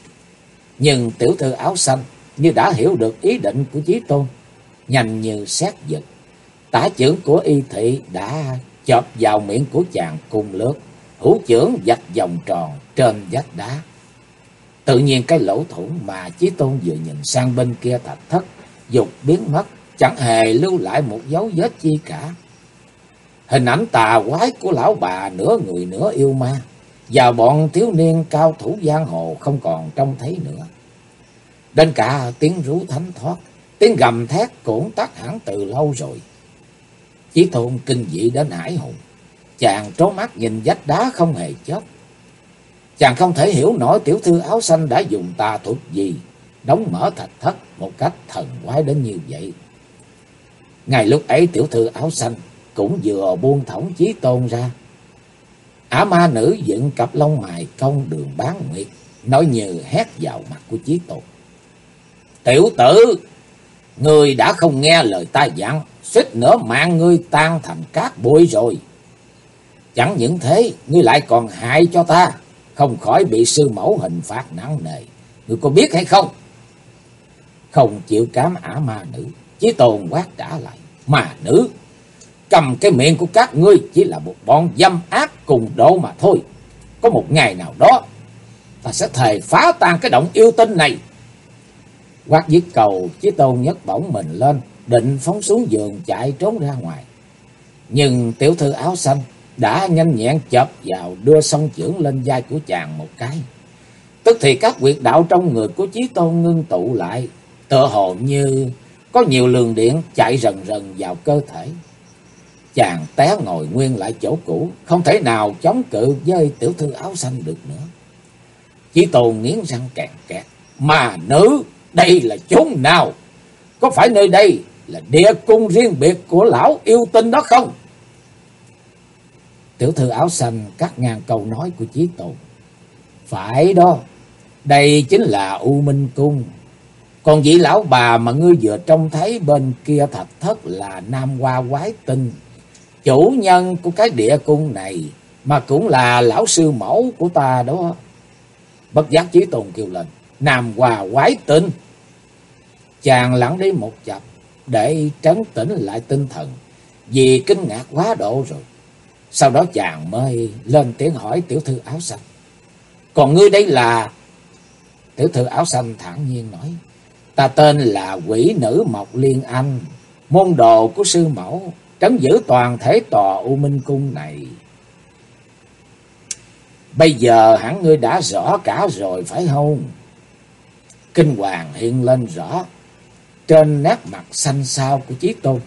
Nhưng tiểu thư áo xanh như đã hiểu được ý định của Chí Tôn, nhanh như sét giật, tả chưởng của y thị đã chộp vào miệng của chàng cùng lướt, hữu chưởng vạch vòng tròn trên vách đá. Tự nhiên cái lỗ thủng mà Chí Tôn vừa nhìn sang bên kia thạch thất dục biến mất, chẳng hề lưu lại một dấu vết chi cả. Hình ảnh tà quái của lão bà nửa người nửa yêu ma và bọn thiếu niên cao thủ giang hồ không còn trông thấy nữa. Đến cả tiếng rú thánh thoát, tiếng gầm thét cũng tắt hẳn từ lâu rồi. Chí Tôn kinh dị đến hãi hùng, chàng trố mắt nhìn vách đá không hề chớp. Chàng không thể hiểu nổi tiểu thư áo xanh đã dùng tà thuật gì đóng mở thạch thất một cách thần quái đến như vậy. Ngay lúc ấy tiểu thư áo xanh cũng vừa buông thõng Chí Tôn ra. Ả ma nữ dựng cặp lông mày cong đường bán nguyệt, nói như hét vào mặt của Chí Tôn. Tiểu tử, ngươi đã không nghe lời ta dặn, suýt nữa mạng ngươi tan thành cát bụi rồi. Chẳng những thế, ngươi lại còn hại cho ta, không khỏi bị sư mẫu hình phạt nặng nề. Ngươi có biết hay không? Không chịu cám ả ma nữ, Chí Tôn quát trả lại. Ma nữ, cầm cái miệng của các ngươi chỉ là một bọn dâm ác cùng độ mà thôi. Có một ngày nào đó, ta sẽ thề phá tan cái động yêu tinh này. Quát dứt cầu, Chí Tôn nhấc bổng mình lên, định phóng xuống giường chạy trốn ra ngoài. Nhưng tiểu thư áo xanh đã nhanh nhẹn chộp vào, đưa song chưởng lên vai của chàng một cái. Tức thì các huyệt đạo trong người của Chí Tôn ngưng tụ lại, tựa hồ như có nhiều luồng điện chạy rần rần vào cơ thể. Chàng té ngồi nguyên lại chỗ cũ, không thể nào chống cự với tiểu thư áo xanh được nữa. Chí Tôn nghiến răng kẹt kẹt. Mà nữ, đây là chốn nào? có phải nơi đây là địa cung riêng biệt của lão yêu tinh đó không? Tiểu thư áo xanh cắt ngang câu nói của Chí Tôn. Phải đó, đây chính là U Minh Cung. Còn vị lão bà mà ngươi vừa trông thấy bên kia thạch thất là Nam Hoa Quái Tinh, chủ nhân của cái địa cung này, mà cũng là lão sư mẫu của ta đó. Bất giác Chí Tôn kêu lên, Nam Hoa Quái Tinh. Chàng lặng đi một chập để trấn tĩnh lại tinh thần, vì kinh ngạc quá độ rồi. Sau đó chàng mới lên tiếng hỏi tiểu thư áo xanh. Còn ngươi đây là? Tiểu thư áo xanh thản nhiên nói, ta tên là Quỷ Nữ Mộc Liên Anh, môn đồ của sư mẫu, trấn giữ toàn thể tòa U Minh Cung này. Bây giờ hẳn ngươi đã rõ cả rồi phải không? Kinh hoàng hiện lên rõ trên nét mặt xanh xao của Chí Tôn.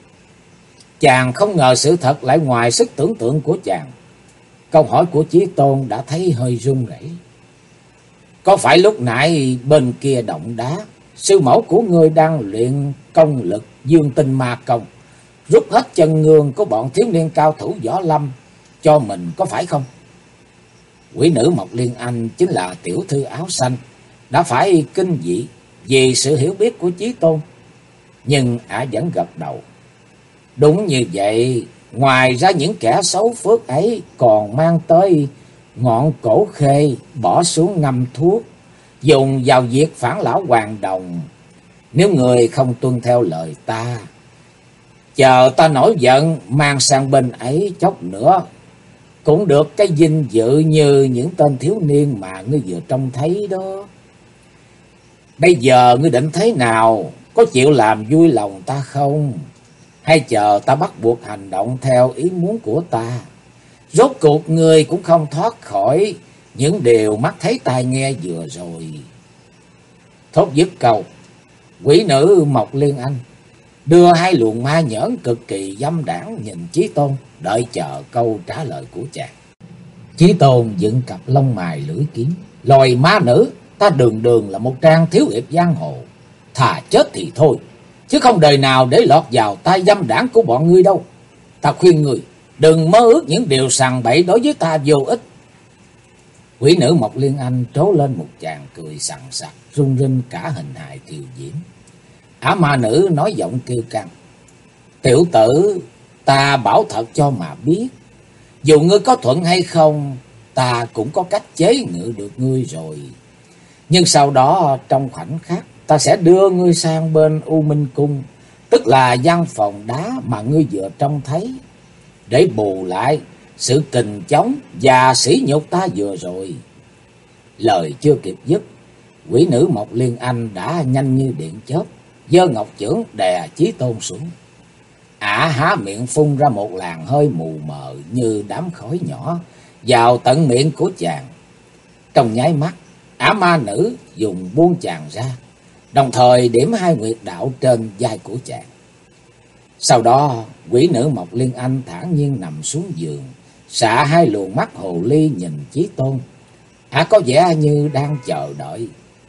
Chàng không ngờ sự thật lại ngoài sức tưởng tượng của chàng. Câu hỏi của Chí Tôn đã thấy hơi run rẩy. Có phải lúc nãy bên kia động đá, sư mẫu của ngươi đang luyện công lực dương tinh ma công, rút hết chân ngương của bọn thiếu niên cao thủ võ lâm cho mình, có phải không? Quỷ nữ Mộc Liên Anh chính là tiểu thư áo xanh đã phải kinh dị vì sự hiểu biết của Chí Tôn, nhưng ả vẫn gật đầu. Đúng như vậy, ngoài ra những kẻ xấu phước ấy còn mang tới ngọn cổ khê bỏ xuống ngâm thuốc, dùng vào việc phản lão hoàng đồng. Nếu người không tuân theo lời ta, chờ ta nổi giận mang sang bên ấy chốc nữa, cũng được cái vinh dự như những tên thiếu niên mà ngươi vừa trông thấy đó. Bây giờ ngươi định thế nào? Có chịu làm vui lòng ta không? Hay chờ ta bắt buộc hành động theo ý muốn của ta? Rốt cuộc ngươi cũng không thoát khỏi những điều mắt thấy tai nghe vừa rồi. Thốt dứt câu, quỷ nữ Mộc Liên Anh đưa hai luồng ma nhẫn cực kỳ dâm đãng nhìn Chí Tôn, đợi chờ câu trả lời của chàng. Chí Tôn dựng cặp lông mày lưỡi kiếm. Loài ma nữ, ta đường đường là một trang thiếu hiệp giang hồ, thà chết thì thôi, chứ không đời nào để lọt vào tay dâm đảng của bọn ngươi đâu. Ta khuyên ngươi đừng mơ ước những điều sằng bậy đối với ta vô ích. Quỷ nữ Mộc Liên Anh trố lên một tràng cười sằng sặc, rung rinh cả hình hài kiều diễm. Ả ma nữ nói giọng kiêu căng, tiểu tử, ta bảo thật cho mà biết, dù ngươi có thuận hay không, ta cũng có cách chế ngự được ngươi rồi. Nhưng sau đó trong khoảnh khắc, ta sẽ đưa ngươi sang bên U Minh Cung, tức là gian phòng đá mà ngươi vừa trông thấy, để bù lại sự kình chống và sỉ nhục ta vừa rồi. Lời chưa kịp dứt, quỷ nữ Mộc Liên Anh đã nhanh như điện chớp giơ ngọc chưởng đè Chí Tôn xuống. Ả há miệng phun ra một làn hơi mù mờ như đám khói nhỏ vào tận miệng của chàng. Trong nháy mắt, ả ma nữ dùng buông chàng ra, đồng thời điểm hai nguyệt đạo trên vai của chàng. Sau đó, quỷ nữ Mộc Liên Anh thản nhiên nằm xuống giường, xạ hai luồng mắt hồ ly nhìn Chí Tôn. Ả có vẻ như đang chờ đợi.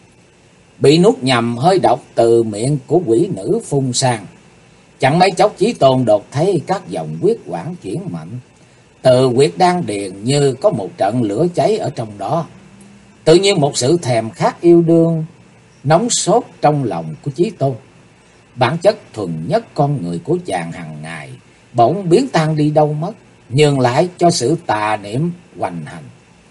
Bị nuốt nhầm hơi độc từ miệng của quỷ nữ phun sang. Chẳng mấy chốc Chí Tôn đột thấy các dòng huyết quản chuyển mạnh. Từ huyệt đan điền như có một trận lửa cháy ở trong đó. Tự nhiên một sự thèm khát yêu đương nóng sốt trong lòng của Chí Tôn. Bản chất thuần nhất con người của chàng hàng ngày bỗng biến tan đi đâu mất, nhường lại cho sự tà niệm hoành hành.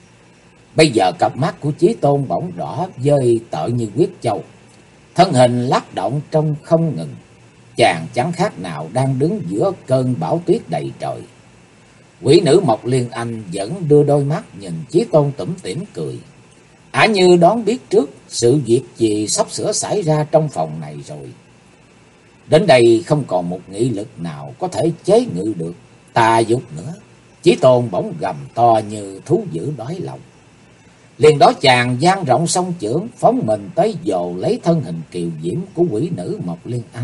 Bây giờ cặp mắt của Chí Tôn bỗng đỏ dơi tợ như huyết châu, thân hình lắc động trong không ngừng. Chàng chẳng khác nào đang đứng giữa cơn bão tuyết đầy trời. Quỷ nữ Mộc Liên Anh vẫn đưa đôi mắt nhìn Chí Tôn tủm tỉm cười. Ả như đoán biết trước sự việc gì sắp sửa xảy ra trong phòng này rồi. Đến đây không còn một nghị lực nào có thể chế ngự được tà dục nữa. Chí Tôn bỗng gầm to như thú dữ đói lòng. Liền đó chàng dang rộng song chưởng phóng mình tới dồ lấy thân hình kiều diễm của quỷ nữ Mộc Liên Anh.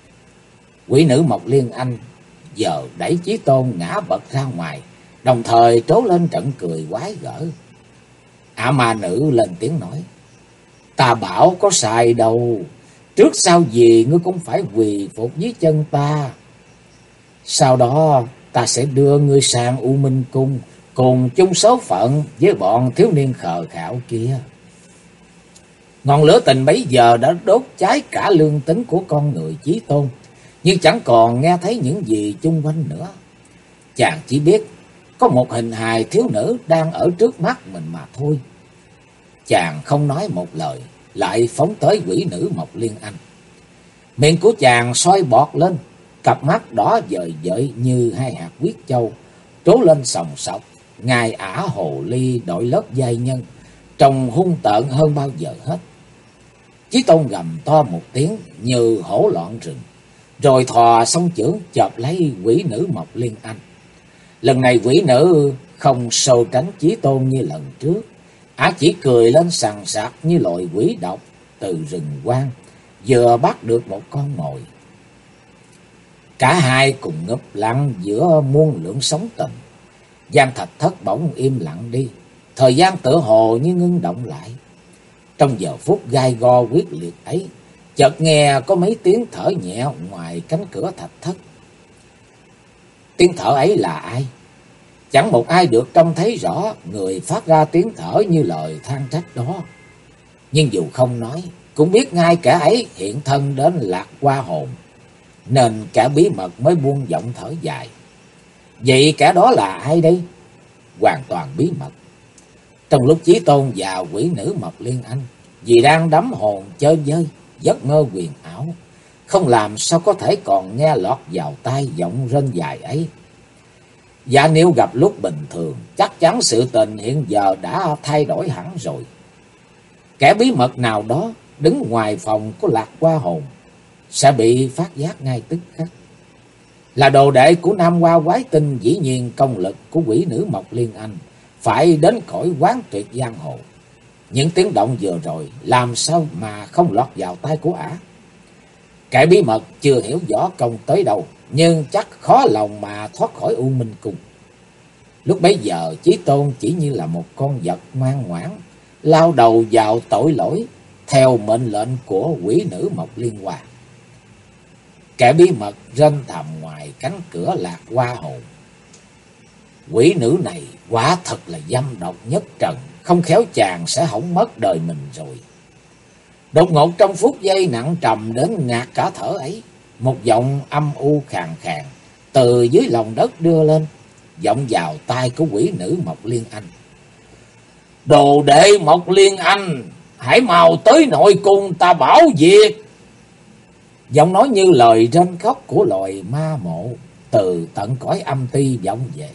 Quỷ nữ Mộc Liên Anh giờ đẩy Chí Tôn ngã bật ra ngoài, đồng thời trố lên trận cười quái gở. Ả ma nữ lên tiếng nói, ta bảo có sai đâu, Trước sau gì ngươi cũng phải quỳ phục dưới chân ta. Sau đó ta sẽ đưa ngươi sang U Minh Cung, cùng chung số phận với bọn thiếu niên khờ khạo kia. Ngọn lửa tình bấy giờ đã đốt cháy cả lương tính của con người Chí Tôn, nhưng chẳng còn nghe thấy những gì chung quanh nữa. Chàng chỉ biết có một hình hài thiếu nữ đang ở trước mắt mình mà thôi. Chàng không nói một lời, lại phóng tới quỷ nữ Mộc Liên Anh. Miệng của chàng soi bọt lên, cặp mắt đỏ dời dợi như hai hạt huyết châu trố lên sòng sọc. Ngài ả hồ ly đội lớp giai nhân, trông hung tợn hơn bao giờ hết. Chí Tôn gầm to một tiếng như hổ loạn rừng, rồi thò song chưởng chộp lấy quỷ nữ Mộc Liên Anh. Lần này quỷ nữ không sâu tránh Chí Tôn như lần trước, ả chỉ cười lên sằng sặc như loại quỷ độc từ rừng hoang vừa bắt được một con mồi. Cả hai cùng ngập lặng giữa muôn lượng sóng tình. Gian thạch thất bỗng im lặng đi, thời gian tựa hồ như ngưng động lại. Trong giờ phút gai go quyết liệt ấy, chợt nghe có mấy tiếng thở nhẹ ngoài cánh cửa thạch thất. Tiếng thở ấy là ai? Chẳng một ai được trông thấy rõ người phát ra tiếng thở như lời than trách đó. Nhưng dù không nói, cũng biết ngay kẻ ấy hiện thân đến Lạc Hoa hồn, nên kẻ bí mật mới buông giọng thở dài. Vậy kẻ đó là ai đây? Hoàn toàn bí mật. Trong lúc Chí Tôn và quỷ nữ Mộc Liên Anh vì đang đắm hồn chơi vơi, giấc mơ huyền ảo, không làm sao có thể còn nghe lọt vào tai giọng rên dài ấy. Và nếu gặp lúc bình thường, chắc chắn sự tình hiện giờ đã thay đổi hẳn rồi. Kẻ bí mật nào đó đứng ngoài phòng của Lạc Hoa hồn sẽ bị phát giác ngay tức khắc. Là đồ đệ của Nam Hoa Quái Tinh, dĩ nhiên công lực của quỷ nữ Mộc Liên Anh phải đến cõi quán tuyệt giang hồ. Những tiếng động vừa rồi làm sao mà không lọt vào tai của ả. Kẻ bí mật chưa hiểu võ công tới đâu, nhưng chắc khó lòng mà thoát khỏi U Minh Cung. Lúc bấy giờ Chí Tôn chỉ như là một con vật ngoan ngoãn, lao đầu vào tội lỗi theo mệnh lệnh của quỷ nữ Mộc Liên Hoa. Kẻ bí mật rên thầm ngoài cánh cửa Lạc Hoa hồn. Quỷ nữ này quả thật là dâm độc nhất trần, không khéo chàng sẽ hỏng mất đời mình rồi. Đột ngột trong phút giây nặng trầm đến ngạt cả thở ấy, một giọng âm u khàn khàn từ dưới lòng đất đưa lên, vọng vào tai của quỷ nữ Mộc Liên Anh. Đồ đệ Mộc Liên Anh, hãy mau tới nội cung ta bảo việc. Giọng nói như lời rên khóc của loài ma mộ từ tận cõi âm ti vọng về.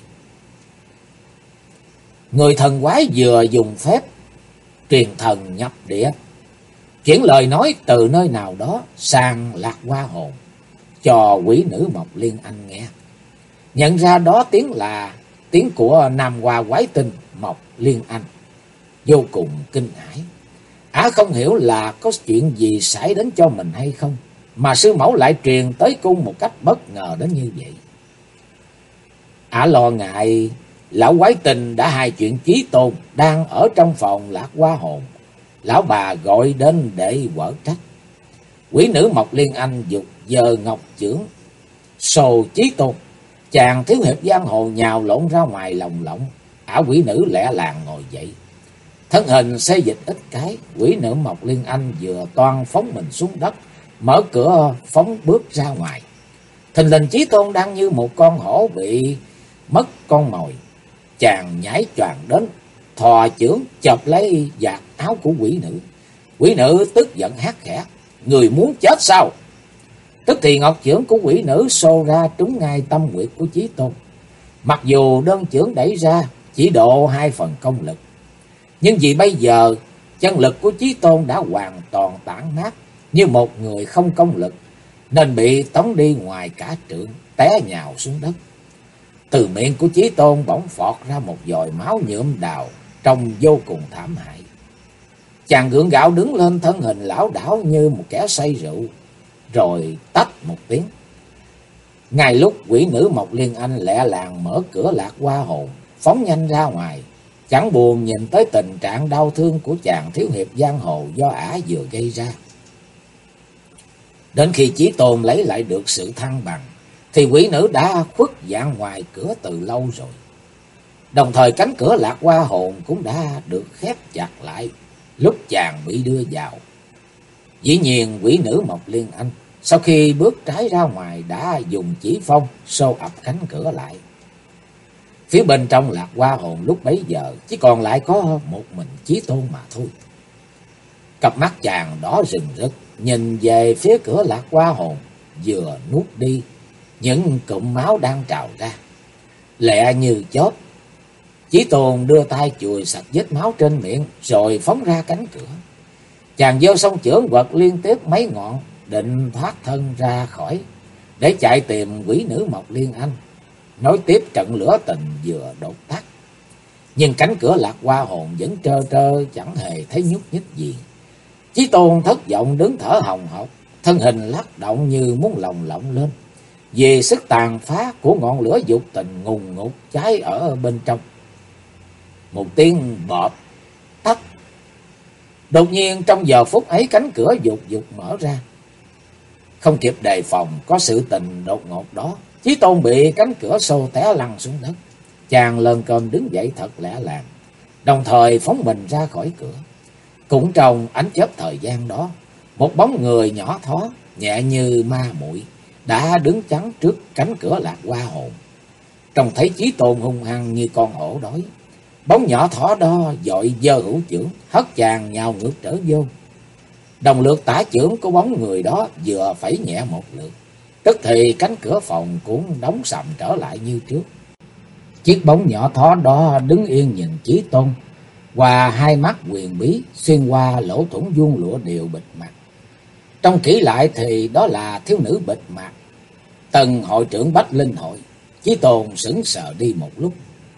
Người thần quái vừa dùng phép truyền thần nhập địa, chuyển lời nói từ nơi nào đó sang Lạc Hoa hồn cho quỷ nữ Mộc Liên Anh nghe. Nhận ra đó tiếng là tiếng của Nam Hoa Quái Tinh Mộc Liên Anh. Vô cùng kinh hãi, ả không hiểu là có chuyện gì xảy đến cho mình hay không, mà sư mẫu lại truyền tới cung một cách bất ngờ đến như vậy. Ả lo ngại lão Quái Tinh đã hai chuyện Chí Tôn đang ở trong phòng Lạc Hoa hồn, lão bà gọi đến để quở trách. Quỷ nữ Mộc Liên Anh giục giơ ngọc chưởng sồ Chí Tôn. Chàng thiếu hiệp giang hồ nhào lộn ra ngoài lồng lộng. Ả quỷ nữ lẹ làng ngồi dậy, thân hình xê dịch ít cái. Quỷ nữ Mộc Liên Anh vừa toan phóng mình xuống đất, mở cửa phóng bước ra ngoài. Thình lình Chí Tôn đang như một con hổ bị mất con mồi. Chàng nhảy choàng đến, thò chưởng chộp lấy vạt áo của quỷ nữ. Quỷ nữ tức giận hét khẽ: Người muốn chết sao? Tức thì ngọc chưởng của quỷ nữ xô ra trúng ngay tâm huyệt của Chí Tôn. Mặc dù đơn chưởng đẩy ra chỉ độ 2 phần công lực, nhưng vì bây giờ chân lực của Chí Tôn đã hoàn toàn tản mát như một người không công lực, nên bị tống đi ngoài cả trượng, té nhào xuống đất. Từ miệng của Chí Tôn bỗng phọt ra một dòi máu nhuộm đào, trông vô cùng thảm hại. Chàng gượng gạo đứng lên, thân hình lảo đảo như một kẻ say rượu, rồi tách một tiếng. Ngay lúc quỷ nữ Mộc Liên Anh lẹ làng mở cửa Lạc Hoa hồn, phóng nhanh ra ngoài, chẳng buồn nhìn tới tình trạng đau thương của chàng thiếu hiệp giang hồ do ả vừa gây ra. Đến khi Chí Tôn lấy lại được sự thăng bằng, thì quỷ nữ đã khuất dạng ngoài cửa từ lâu rồi. Đồng thời cánh cửa Lạc Hoa hồn cũng đã được khép chặt lại lúc chàng bị đưa vào. Dĩ nhiên quỷ nữ Mộc Liên Anh sau khi bước trái ra ngoài đã dùng chỉ phong xô ập cánh cửa lại. Phía bên trong Lạc Hoa hồn lúc bấy giờ chỉ còn lại có một mình Chí Tôn mà thôi. Cặp mắt chàng đỏ rừng rực nhìn về phía cửa Lạc Hoa hồn, vừa nuốt đi những cụm máu đang trào ra. Lẹ như chớp, Chí Tôn đưa tay chùi sạch vết máu trên miệng rồi phóng ra cánh cửa. Chàng giơ song chưởng quật liên tiếp mấy ngọn, định thoát thân ra khỏi để chạy tìm quỷ nữ Mộc Liên Anh, nối tiếp trận lửa tình vừa đột tắt. Nhưng cánh cửa Lạc Hoa hồn vẫn trơ trơ chẳng hề thấy nhúc nhích gì. Chí Tôn thất vọng đứng thở hồng hộc, thân hình lắc động như muốn lồng lộng lên vì sức tàn phá của ngọn lửa dục tình ngùn ngụt cháy ở bên trong. Một tiếng bọp tắt. Đột nhiên trong giờ phút ấy cánh cửa dục dục mở ra. Không kịp đề phòng có sự tình đột ngột đó, Chí Tôn bị cánh cửa xô té lăn xuống đất. Chàng lờn cơm đứng dậy thật lẹ làng, đồng thời phóng mình ra khỏi cửa. Cũng trong ánh chớp thời gian đó, một bóng người nhỏ thó nhẹ như ma muội đã đứng chắn trước cánh cửa Lạc Hoa hồn. Trông thấy Chí Tôn hung hăng như con hổ đói, bóng nhỏ thỏ đó vội giơ hữu chưởng hất chàng nhào ngược trở vô. Đồng lượt tả chưởng của bóng người đó vừa phẩy nhẹ một lượt, tức thì cánh cửa phòng cũng đóng sầm trở lại như trước. Chiếc bóng nhỏ thó đó đứng yên nhìn Chí Tôn qua hai mắt huyền bí xuyên qua lỗ thủng vuông lụa đều bịt mặt. Trông kỹ lại thì đó là thiếu nữ bịt mặt, Tần hội trưởng Bách Linh hội. Chí Tôn sững sờ đi một lúc.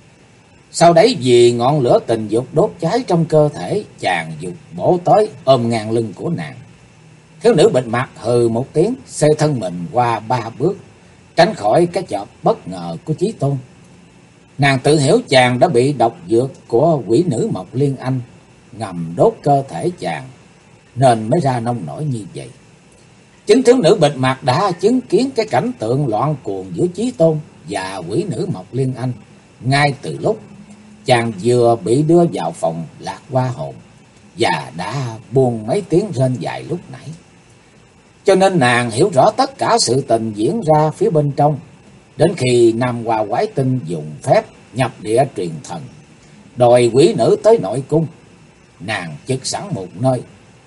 Sau đấy vì ngọn lửa tình dục đốt cháy trong cơ thể, chàng dục bổ tới ôm ngang lưng của nàng. Thiếu nữ bịt mặt hừ một tiếng, xê thân mình qua 3 bước, tránh khỏi cái chộp bất ngờ của Chí Tôn. Nàng tự hiểu chàng đã bị độc dược của quỷ nữ Mộc Liên Anh ngầm đốt cơ thể chàng, nên mới ra nông nổi như vậy. Chính thiếu nữ bịt mặt đã chứng kiến cái cảnh tượng loạn cuồng giữa Chí Tôn và quỷ nữ Mộc Liên Anh ngay từ lúc chàng vừa bị đưa vào phòng Lạc Hoa hồn, và đã buông mấy tiếng rên dài lúc nãy. Cho nên nàng hiểu rõ tất cả sự tình diễn ra phía bên trong. Đến khi Nam Hoa Quái Tinh dùng phép nhập địa truyền thần, đòi quỷ nữ tới nội cung, nàng chực sẵn một nơi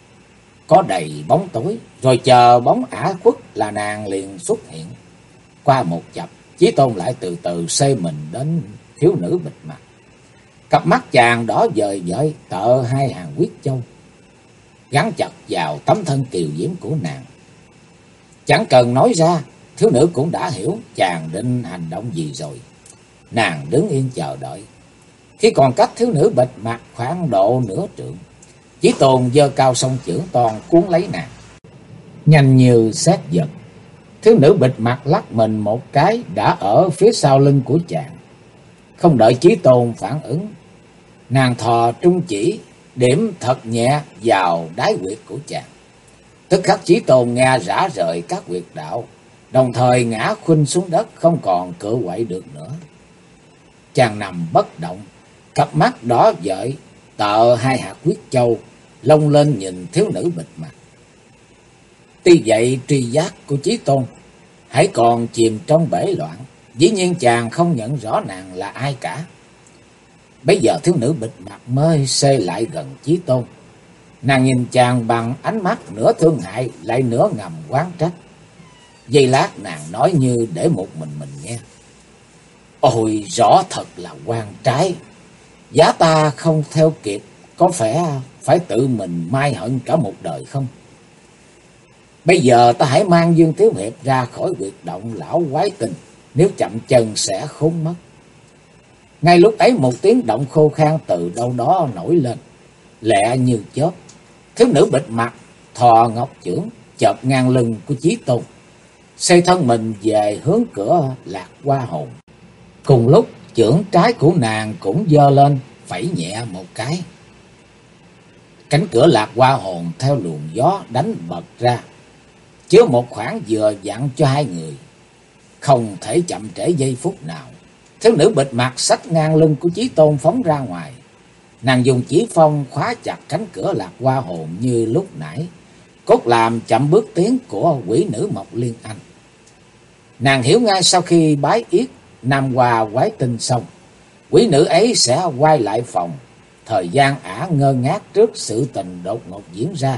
có đầy bóng tối, rồi chờ bóng ả khuất là nàng liền xuất hiện. Qua một chập, Chí Tôn lại từ từ xê mình đến thiếu nữ bịt mặt. Cặp mắt chàng đỏ dời dợi tợ hai hàng huyết châu, gắn chặt vào tấm thân kiều diễm của nàng. Chẳng cần nói ra, thiếu nữ cũng đã hiểu chàng định hành động gì rồi. Nàng đứng yên chờ đợi. Khi còn cách thiếu nữ bịt mặt khoảng độ nửa trượng, Chí Tôn giơ cao song chưởng toàn cuốn lấy nàng. Nhanh như sét giật, thiếu nữ bịt mặt lắc mình một cái đã ở phía sau lưng của chàng. Không đợi Chí Tôn phản ứng, nàng thò trung chỉ điểm thật nhẹ vào đáy huyệt của chàng. Tức khắc Chí Tôn nghe rã rời các huyệt đạo, đồng thời ngã khuynh xuống đất không còn cựa quậy được nữa. Chàng nằm bất động, cặp mắt đỏ dợi tợ hai hạt huyết châu, lông lên nhìn thiếu nữ bịt mặt. Tuy vậy tri giác của Chí Tôn hãy còn chìm trong bể loạn, dĩ nhiên chàng không nhận rõ nàng là ai cả. Bây giờ thiếu nữ bịt mặt mới xê lại gần Chí Tôn. Nàng nhìn chàng bằng ánh mắt nửa thương hại lại nửa ngầm oán trách. Giây lát nàng nói như để một mình nghe. Ôi rõ thật là oan trái, giá ta không theo kịp, có phải tự mình mai hận cả một đời không? Bây giờ ta hãy mang Dương Tiếu Hiệp ra khỏi huyệt động lão quái tình, nếu chậm chân sẽ khốn mất. Ngay lúc ấy một tiếng động khô khan từ đâu đó nổi lên, lẹ như chớp. Thiếu nữ bịt mặt thò ngọc chưởng chộp ngang lưng của Chí Tôn, xoay thân mình về hướng cửa Lạc Hoa hồn. Cùng lúc chưởng trái của nàng cũng giơ lên phẩy nhẹ một cái. Cánh cửa Lạc Hoa hồn theo luồng gió đánh bật ra. chứa một khoản vừa dặn cho hai người, không thể chậm trễ giây phút nào. Thiếu nữ bịt mặt xách ngang lưng của Chí Tôn phóng ra ngoài. Nàng dùng chỉ phong khóa chặt cánh cửa Lạc Hoa hồn như lúc nãy, cốt làm chậm bước tiến của quỷ nữ Mộc Liên Anh. Nàng hiểu ngay sau khi bái yết Nam Hoa quái tinh xong, quỷ nữ ấy sẽ quay lại phòng. Thời gian ả ngơ ngác trước sự tình đột ngột diễn ra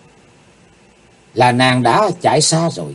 là nàng đã chạy xa rồi.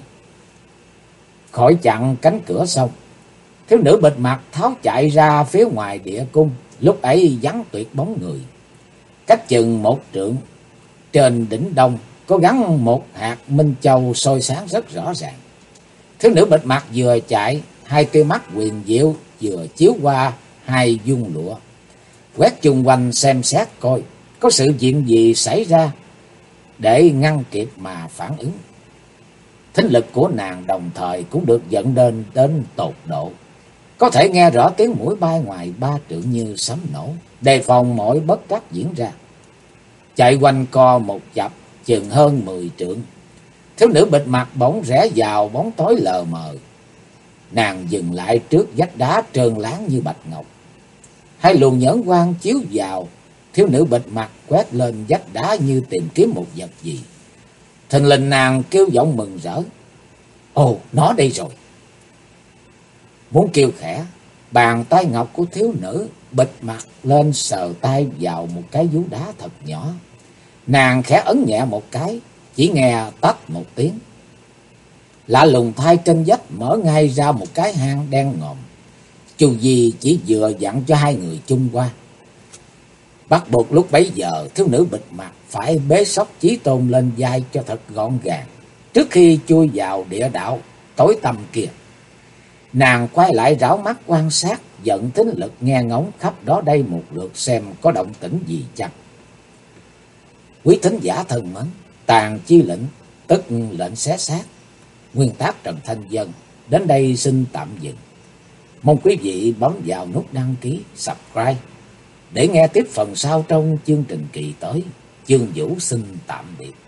Khỏi chặn cánh cửa xong, thiếu nữ bịt mặt tháo chạy ra phía ngoài địa cung. Lúc ấy vắng tuyệt bóng người. Cách chừng 1 trượng, trên đỉnh đông có gắn một hạt minh châu soi sáng rất rõ ràng. Thiếu nữ bịt mặt vừa chạy, hai tia mắt huyền diệu vừa chiếu qua hai dung lụa, quét chung quanh xem xét coi có sự chuyện gì xảy ra để ngăn kịp mà phản ứng. Thính lực của nàng đồng thời cũng được dẫn đến tột độ, có thể nghe rõ tiếng mũi bay ngoài 3 trượng như sấm nổ, đề phòng mọi bất trắc diễn ra. Chạy quanh co một chập chừng hơn 10 trượng, thiếu nữ bịt mặt bỗng rẽ vào bóng tối lờ mờ. Nàng dừng lại trước vách đá trơn láng như bạch ngọc. Hai luồng nhẫn quang chiếu vào, thiếu nữ bịt mặt quét lên vách đá như tìm kiếm một vật gì. Thình lình nàng kêu giọng mừng rỡ: "Ồ, nó đây rồi!" Muốn kêu khẽ, bàn tay ngọc của thiếu nữ bịt mặt lên sờ tay vào một cái vú đá thật nhỏ. Nàng khẽ ấn nhẹ một cái, chỉ nghe tách một tiếng. Lạ lùng thay trên vách mở ngay ra một cái hang đen ngòm. Chu Di chỉ vừa dặn cho hai người chung qua. Bắt buộc lúc bấy giờ thiếu nữ bịt mặt phải bế xốc Chí Tôn lên vai cho thật gọn gàng, trước khi chui vào địa đạo tối tăm kia. Nàng quay lại rảo mắt quan sát, dẫn thính lực nghe ngóng khắp đó đây một lượt xem có động tĩnh gì chăng. Quý thính giả thân mến, Tàn Chi Lệnh, tức lệnh xé xác, nguyên tác Trần Thanh Vân đến đây xin tạm dừng. Mong quý vị bấm vào nút đăng ký, subscribe để nghe tiếp phần sau trong chương trình kỳ tới. Chương Vũ xin tạm biệt.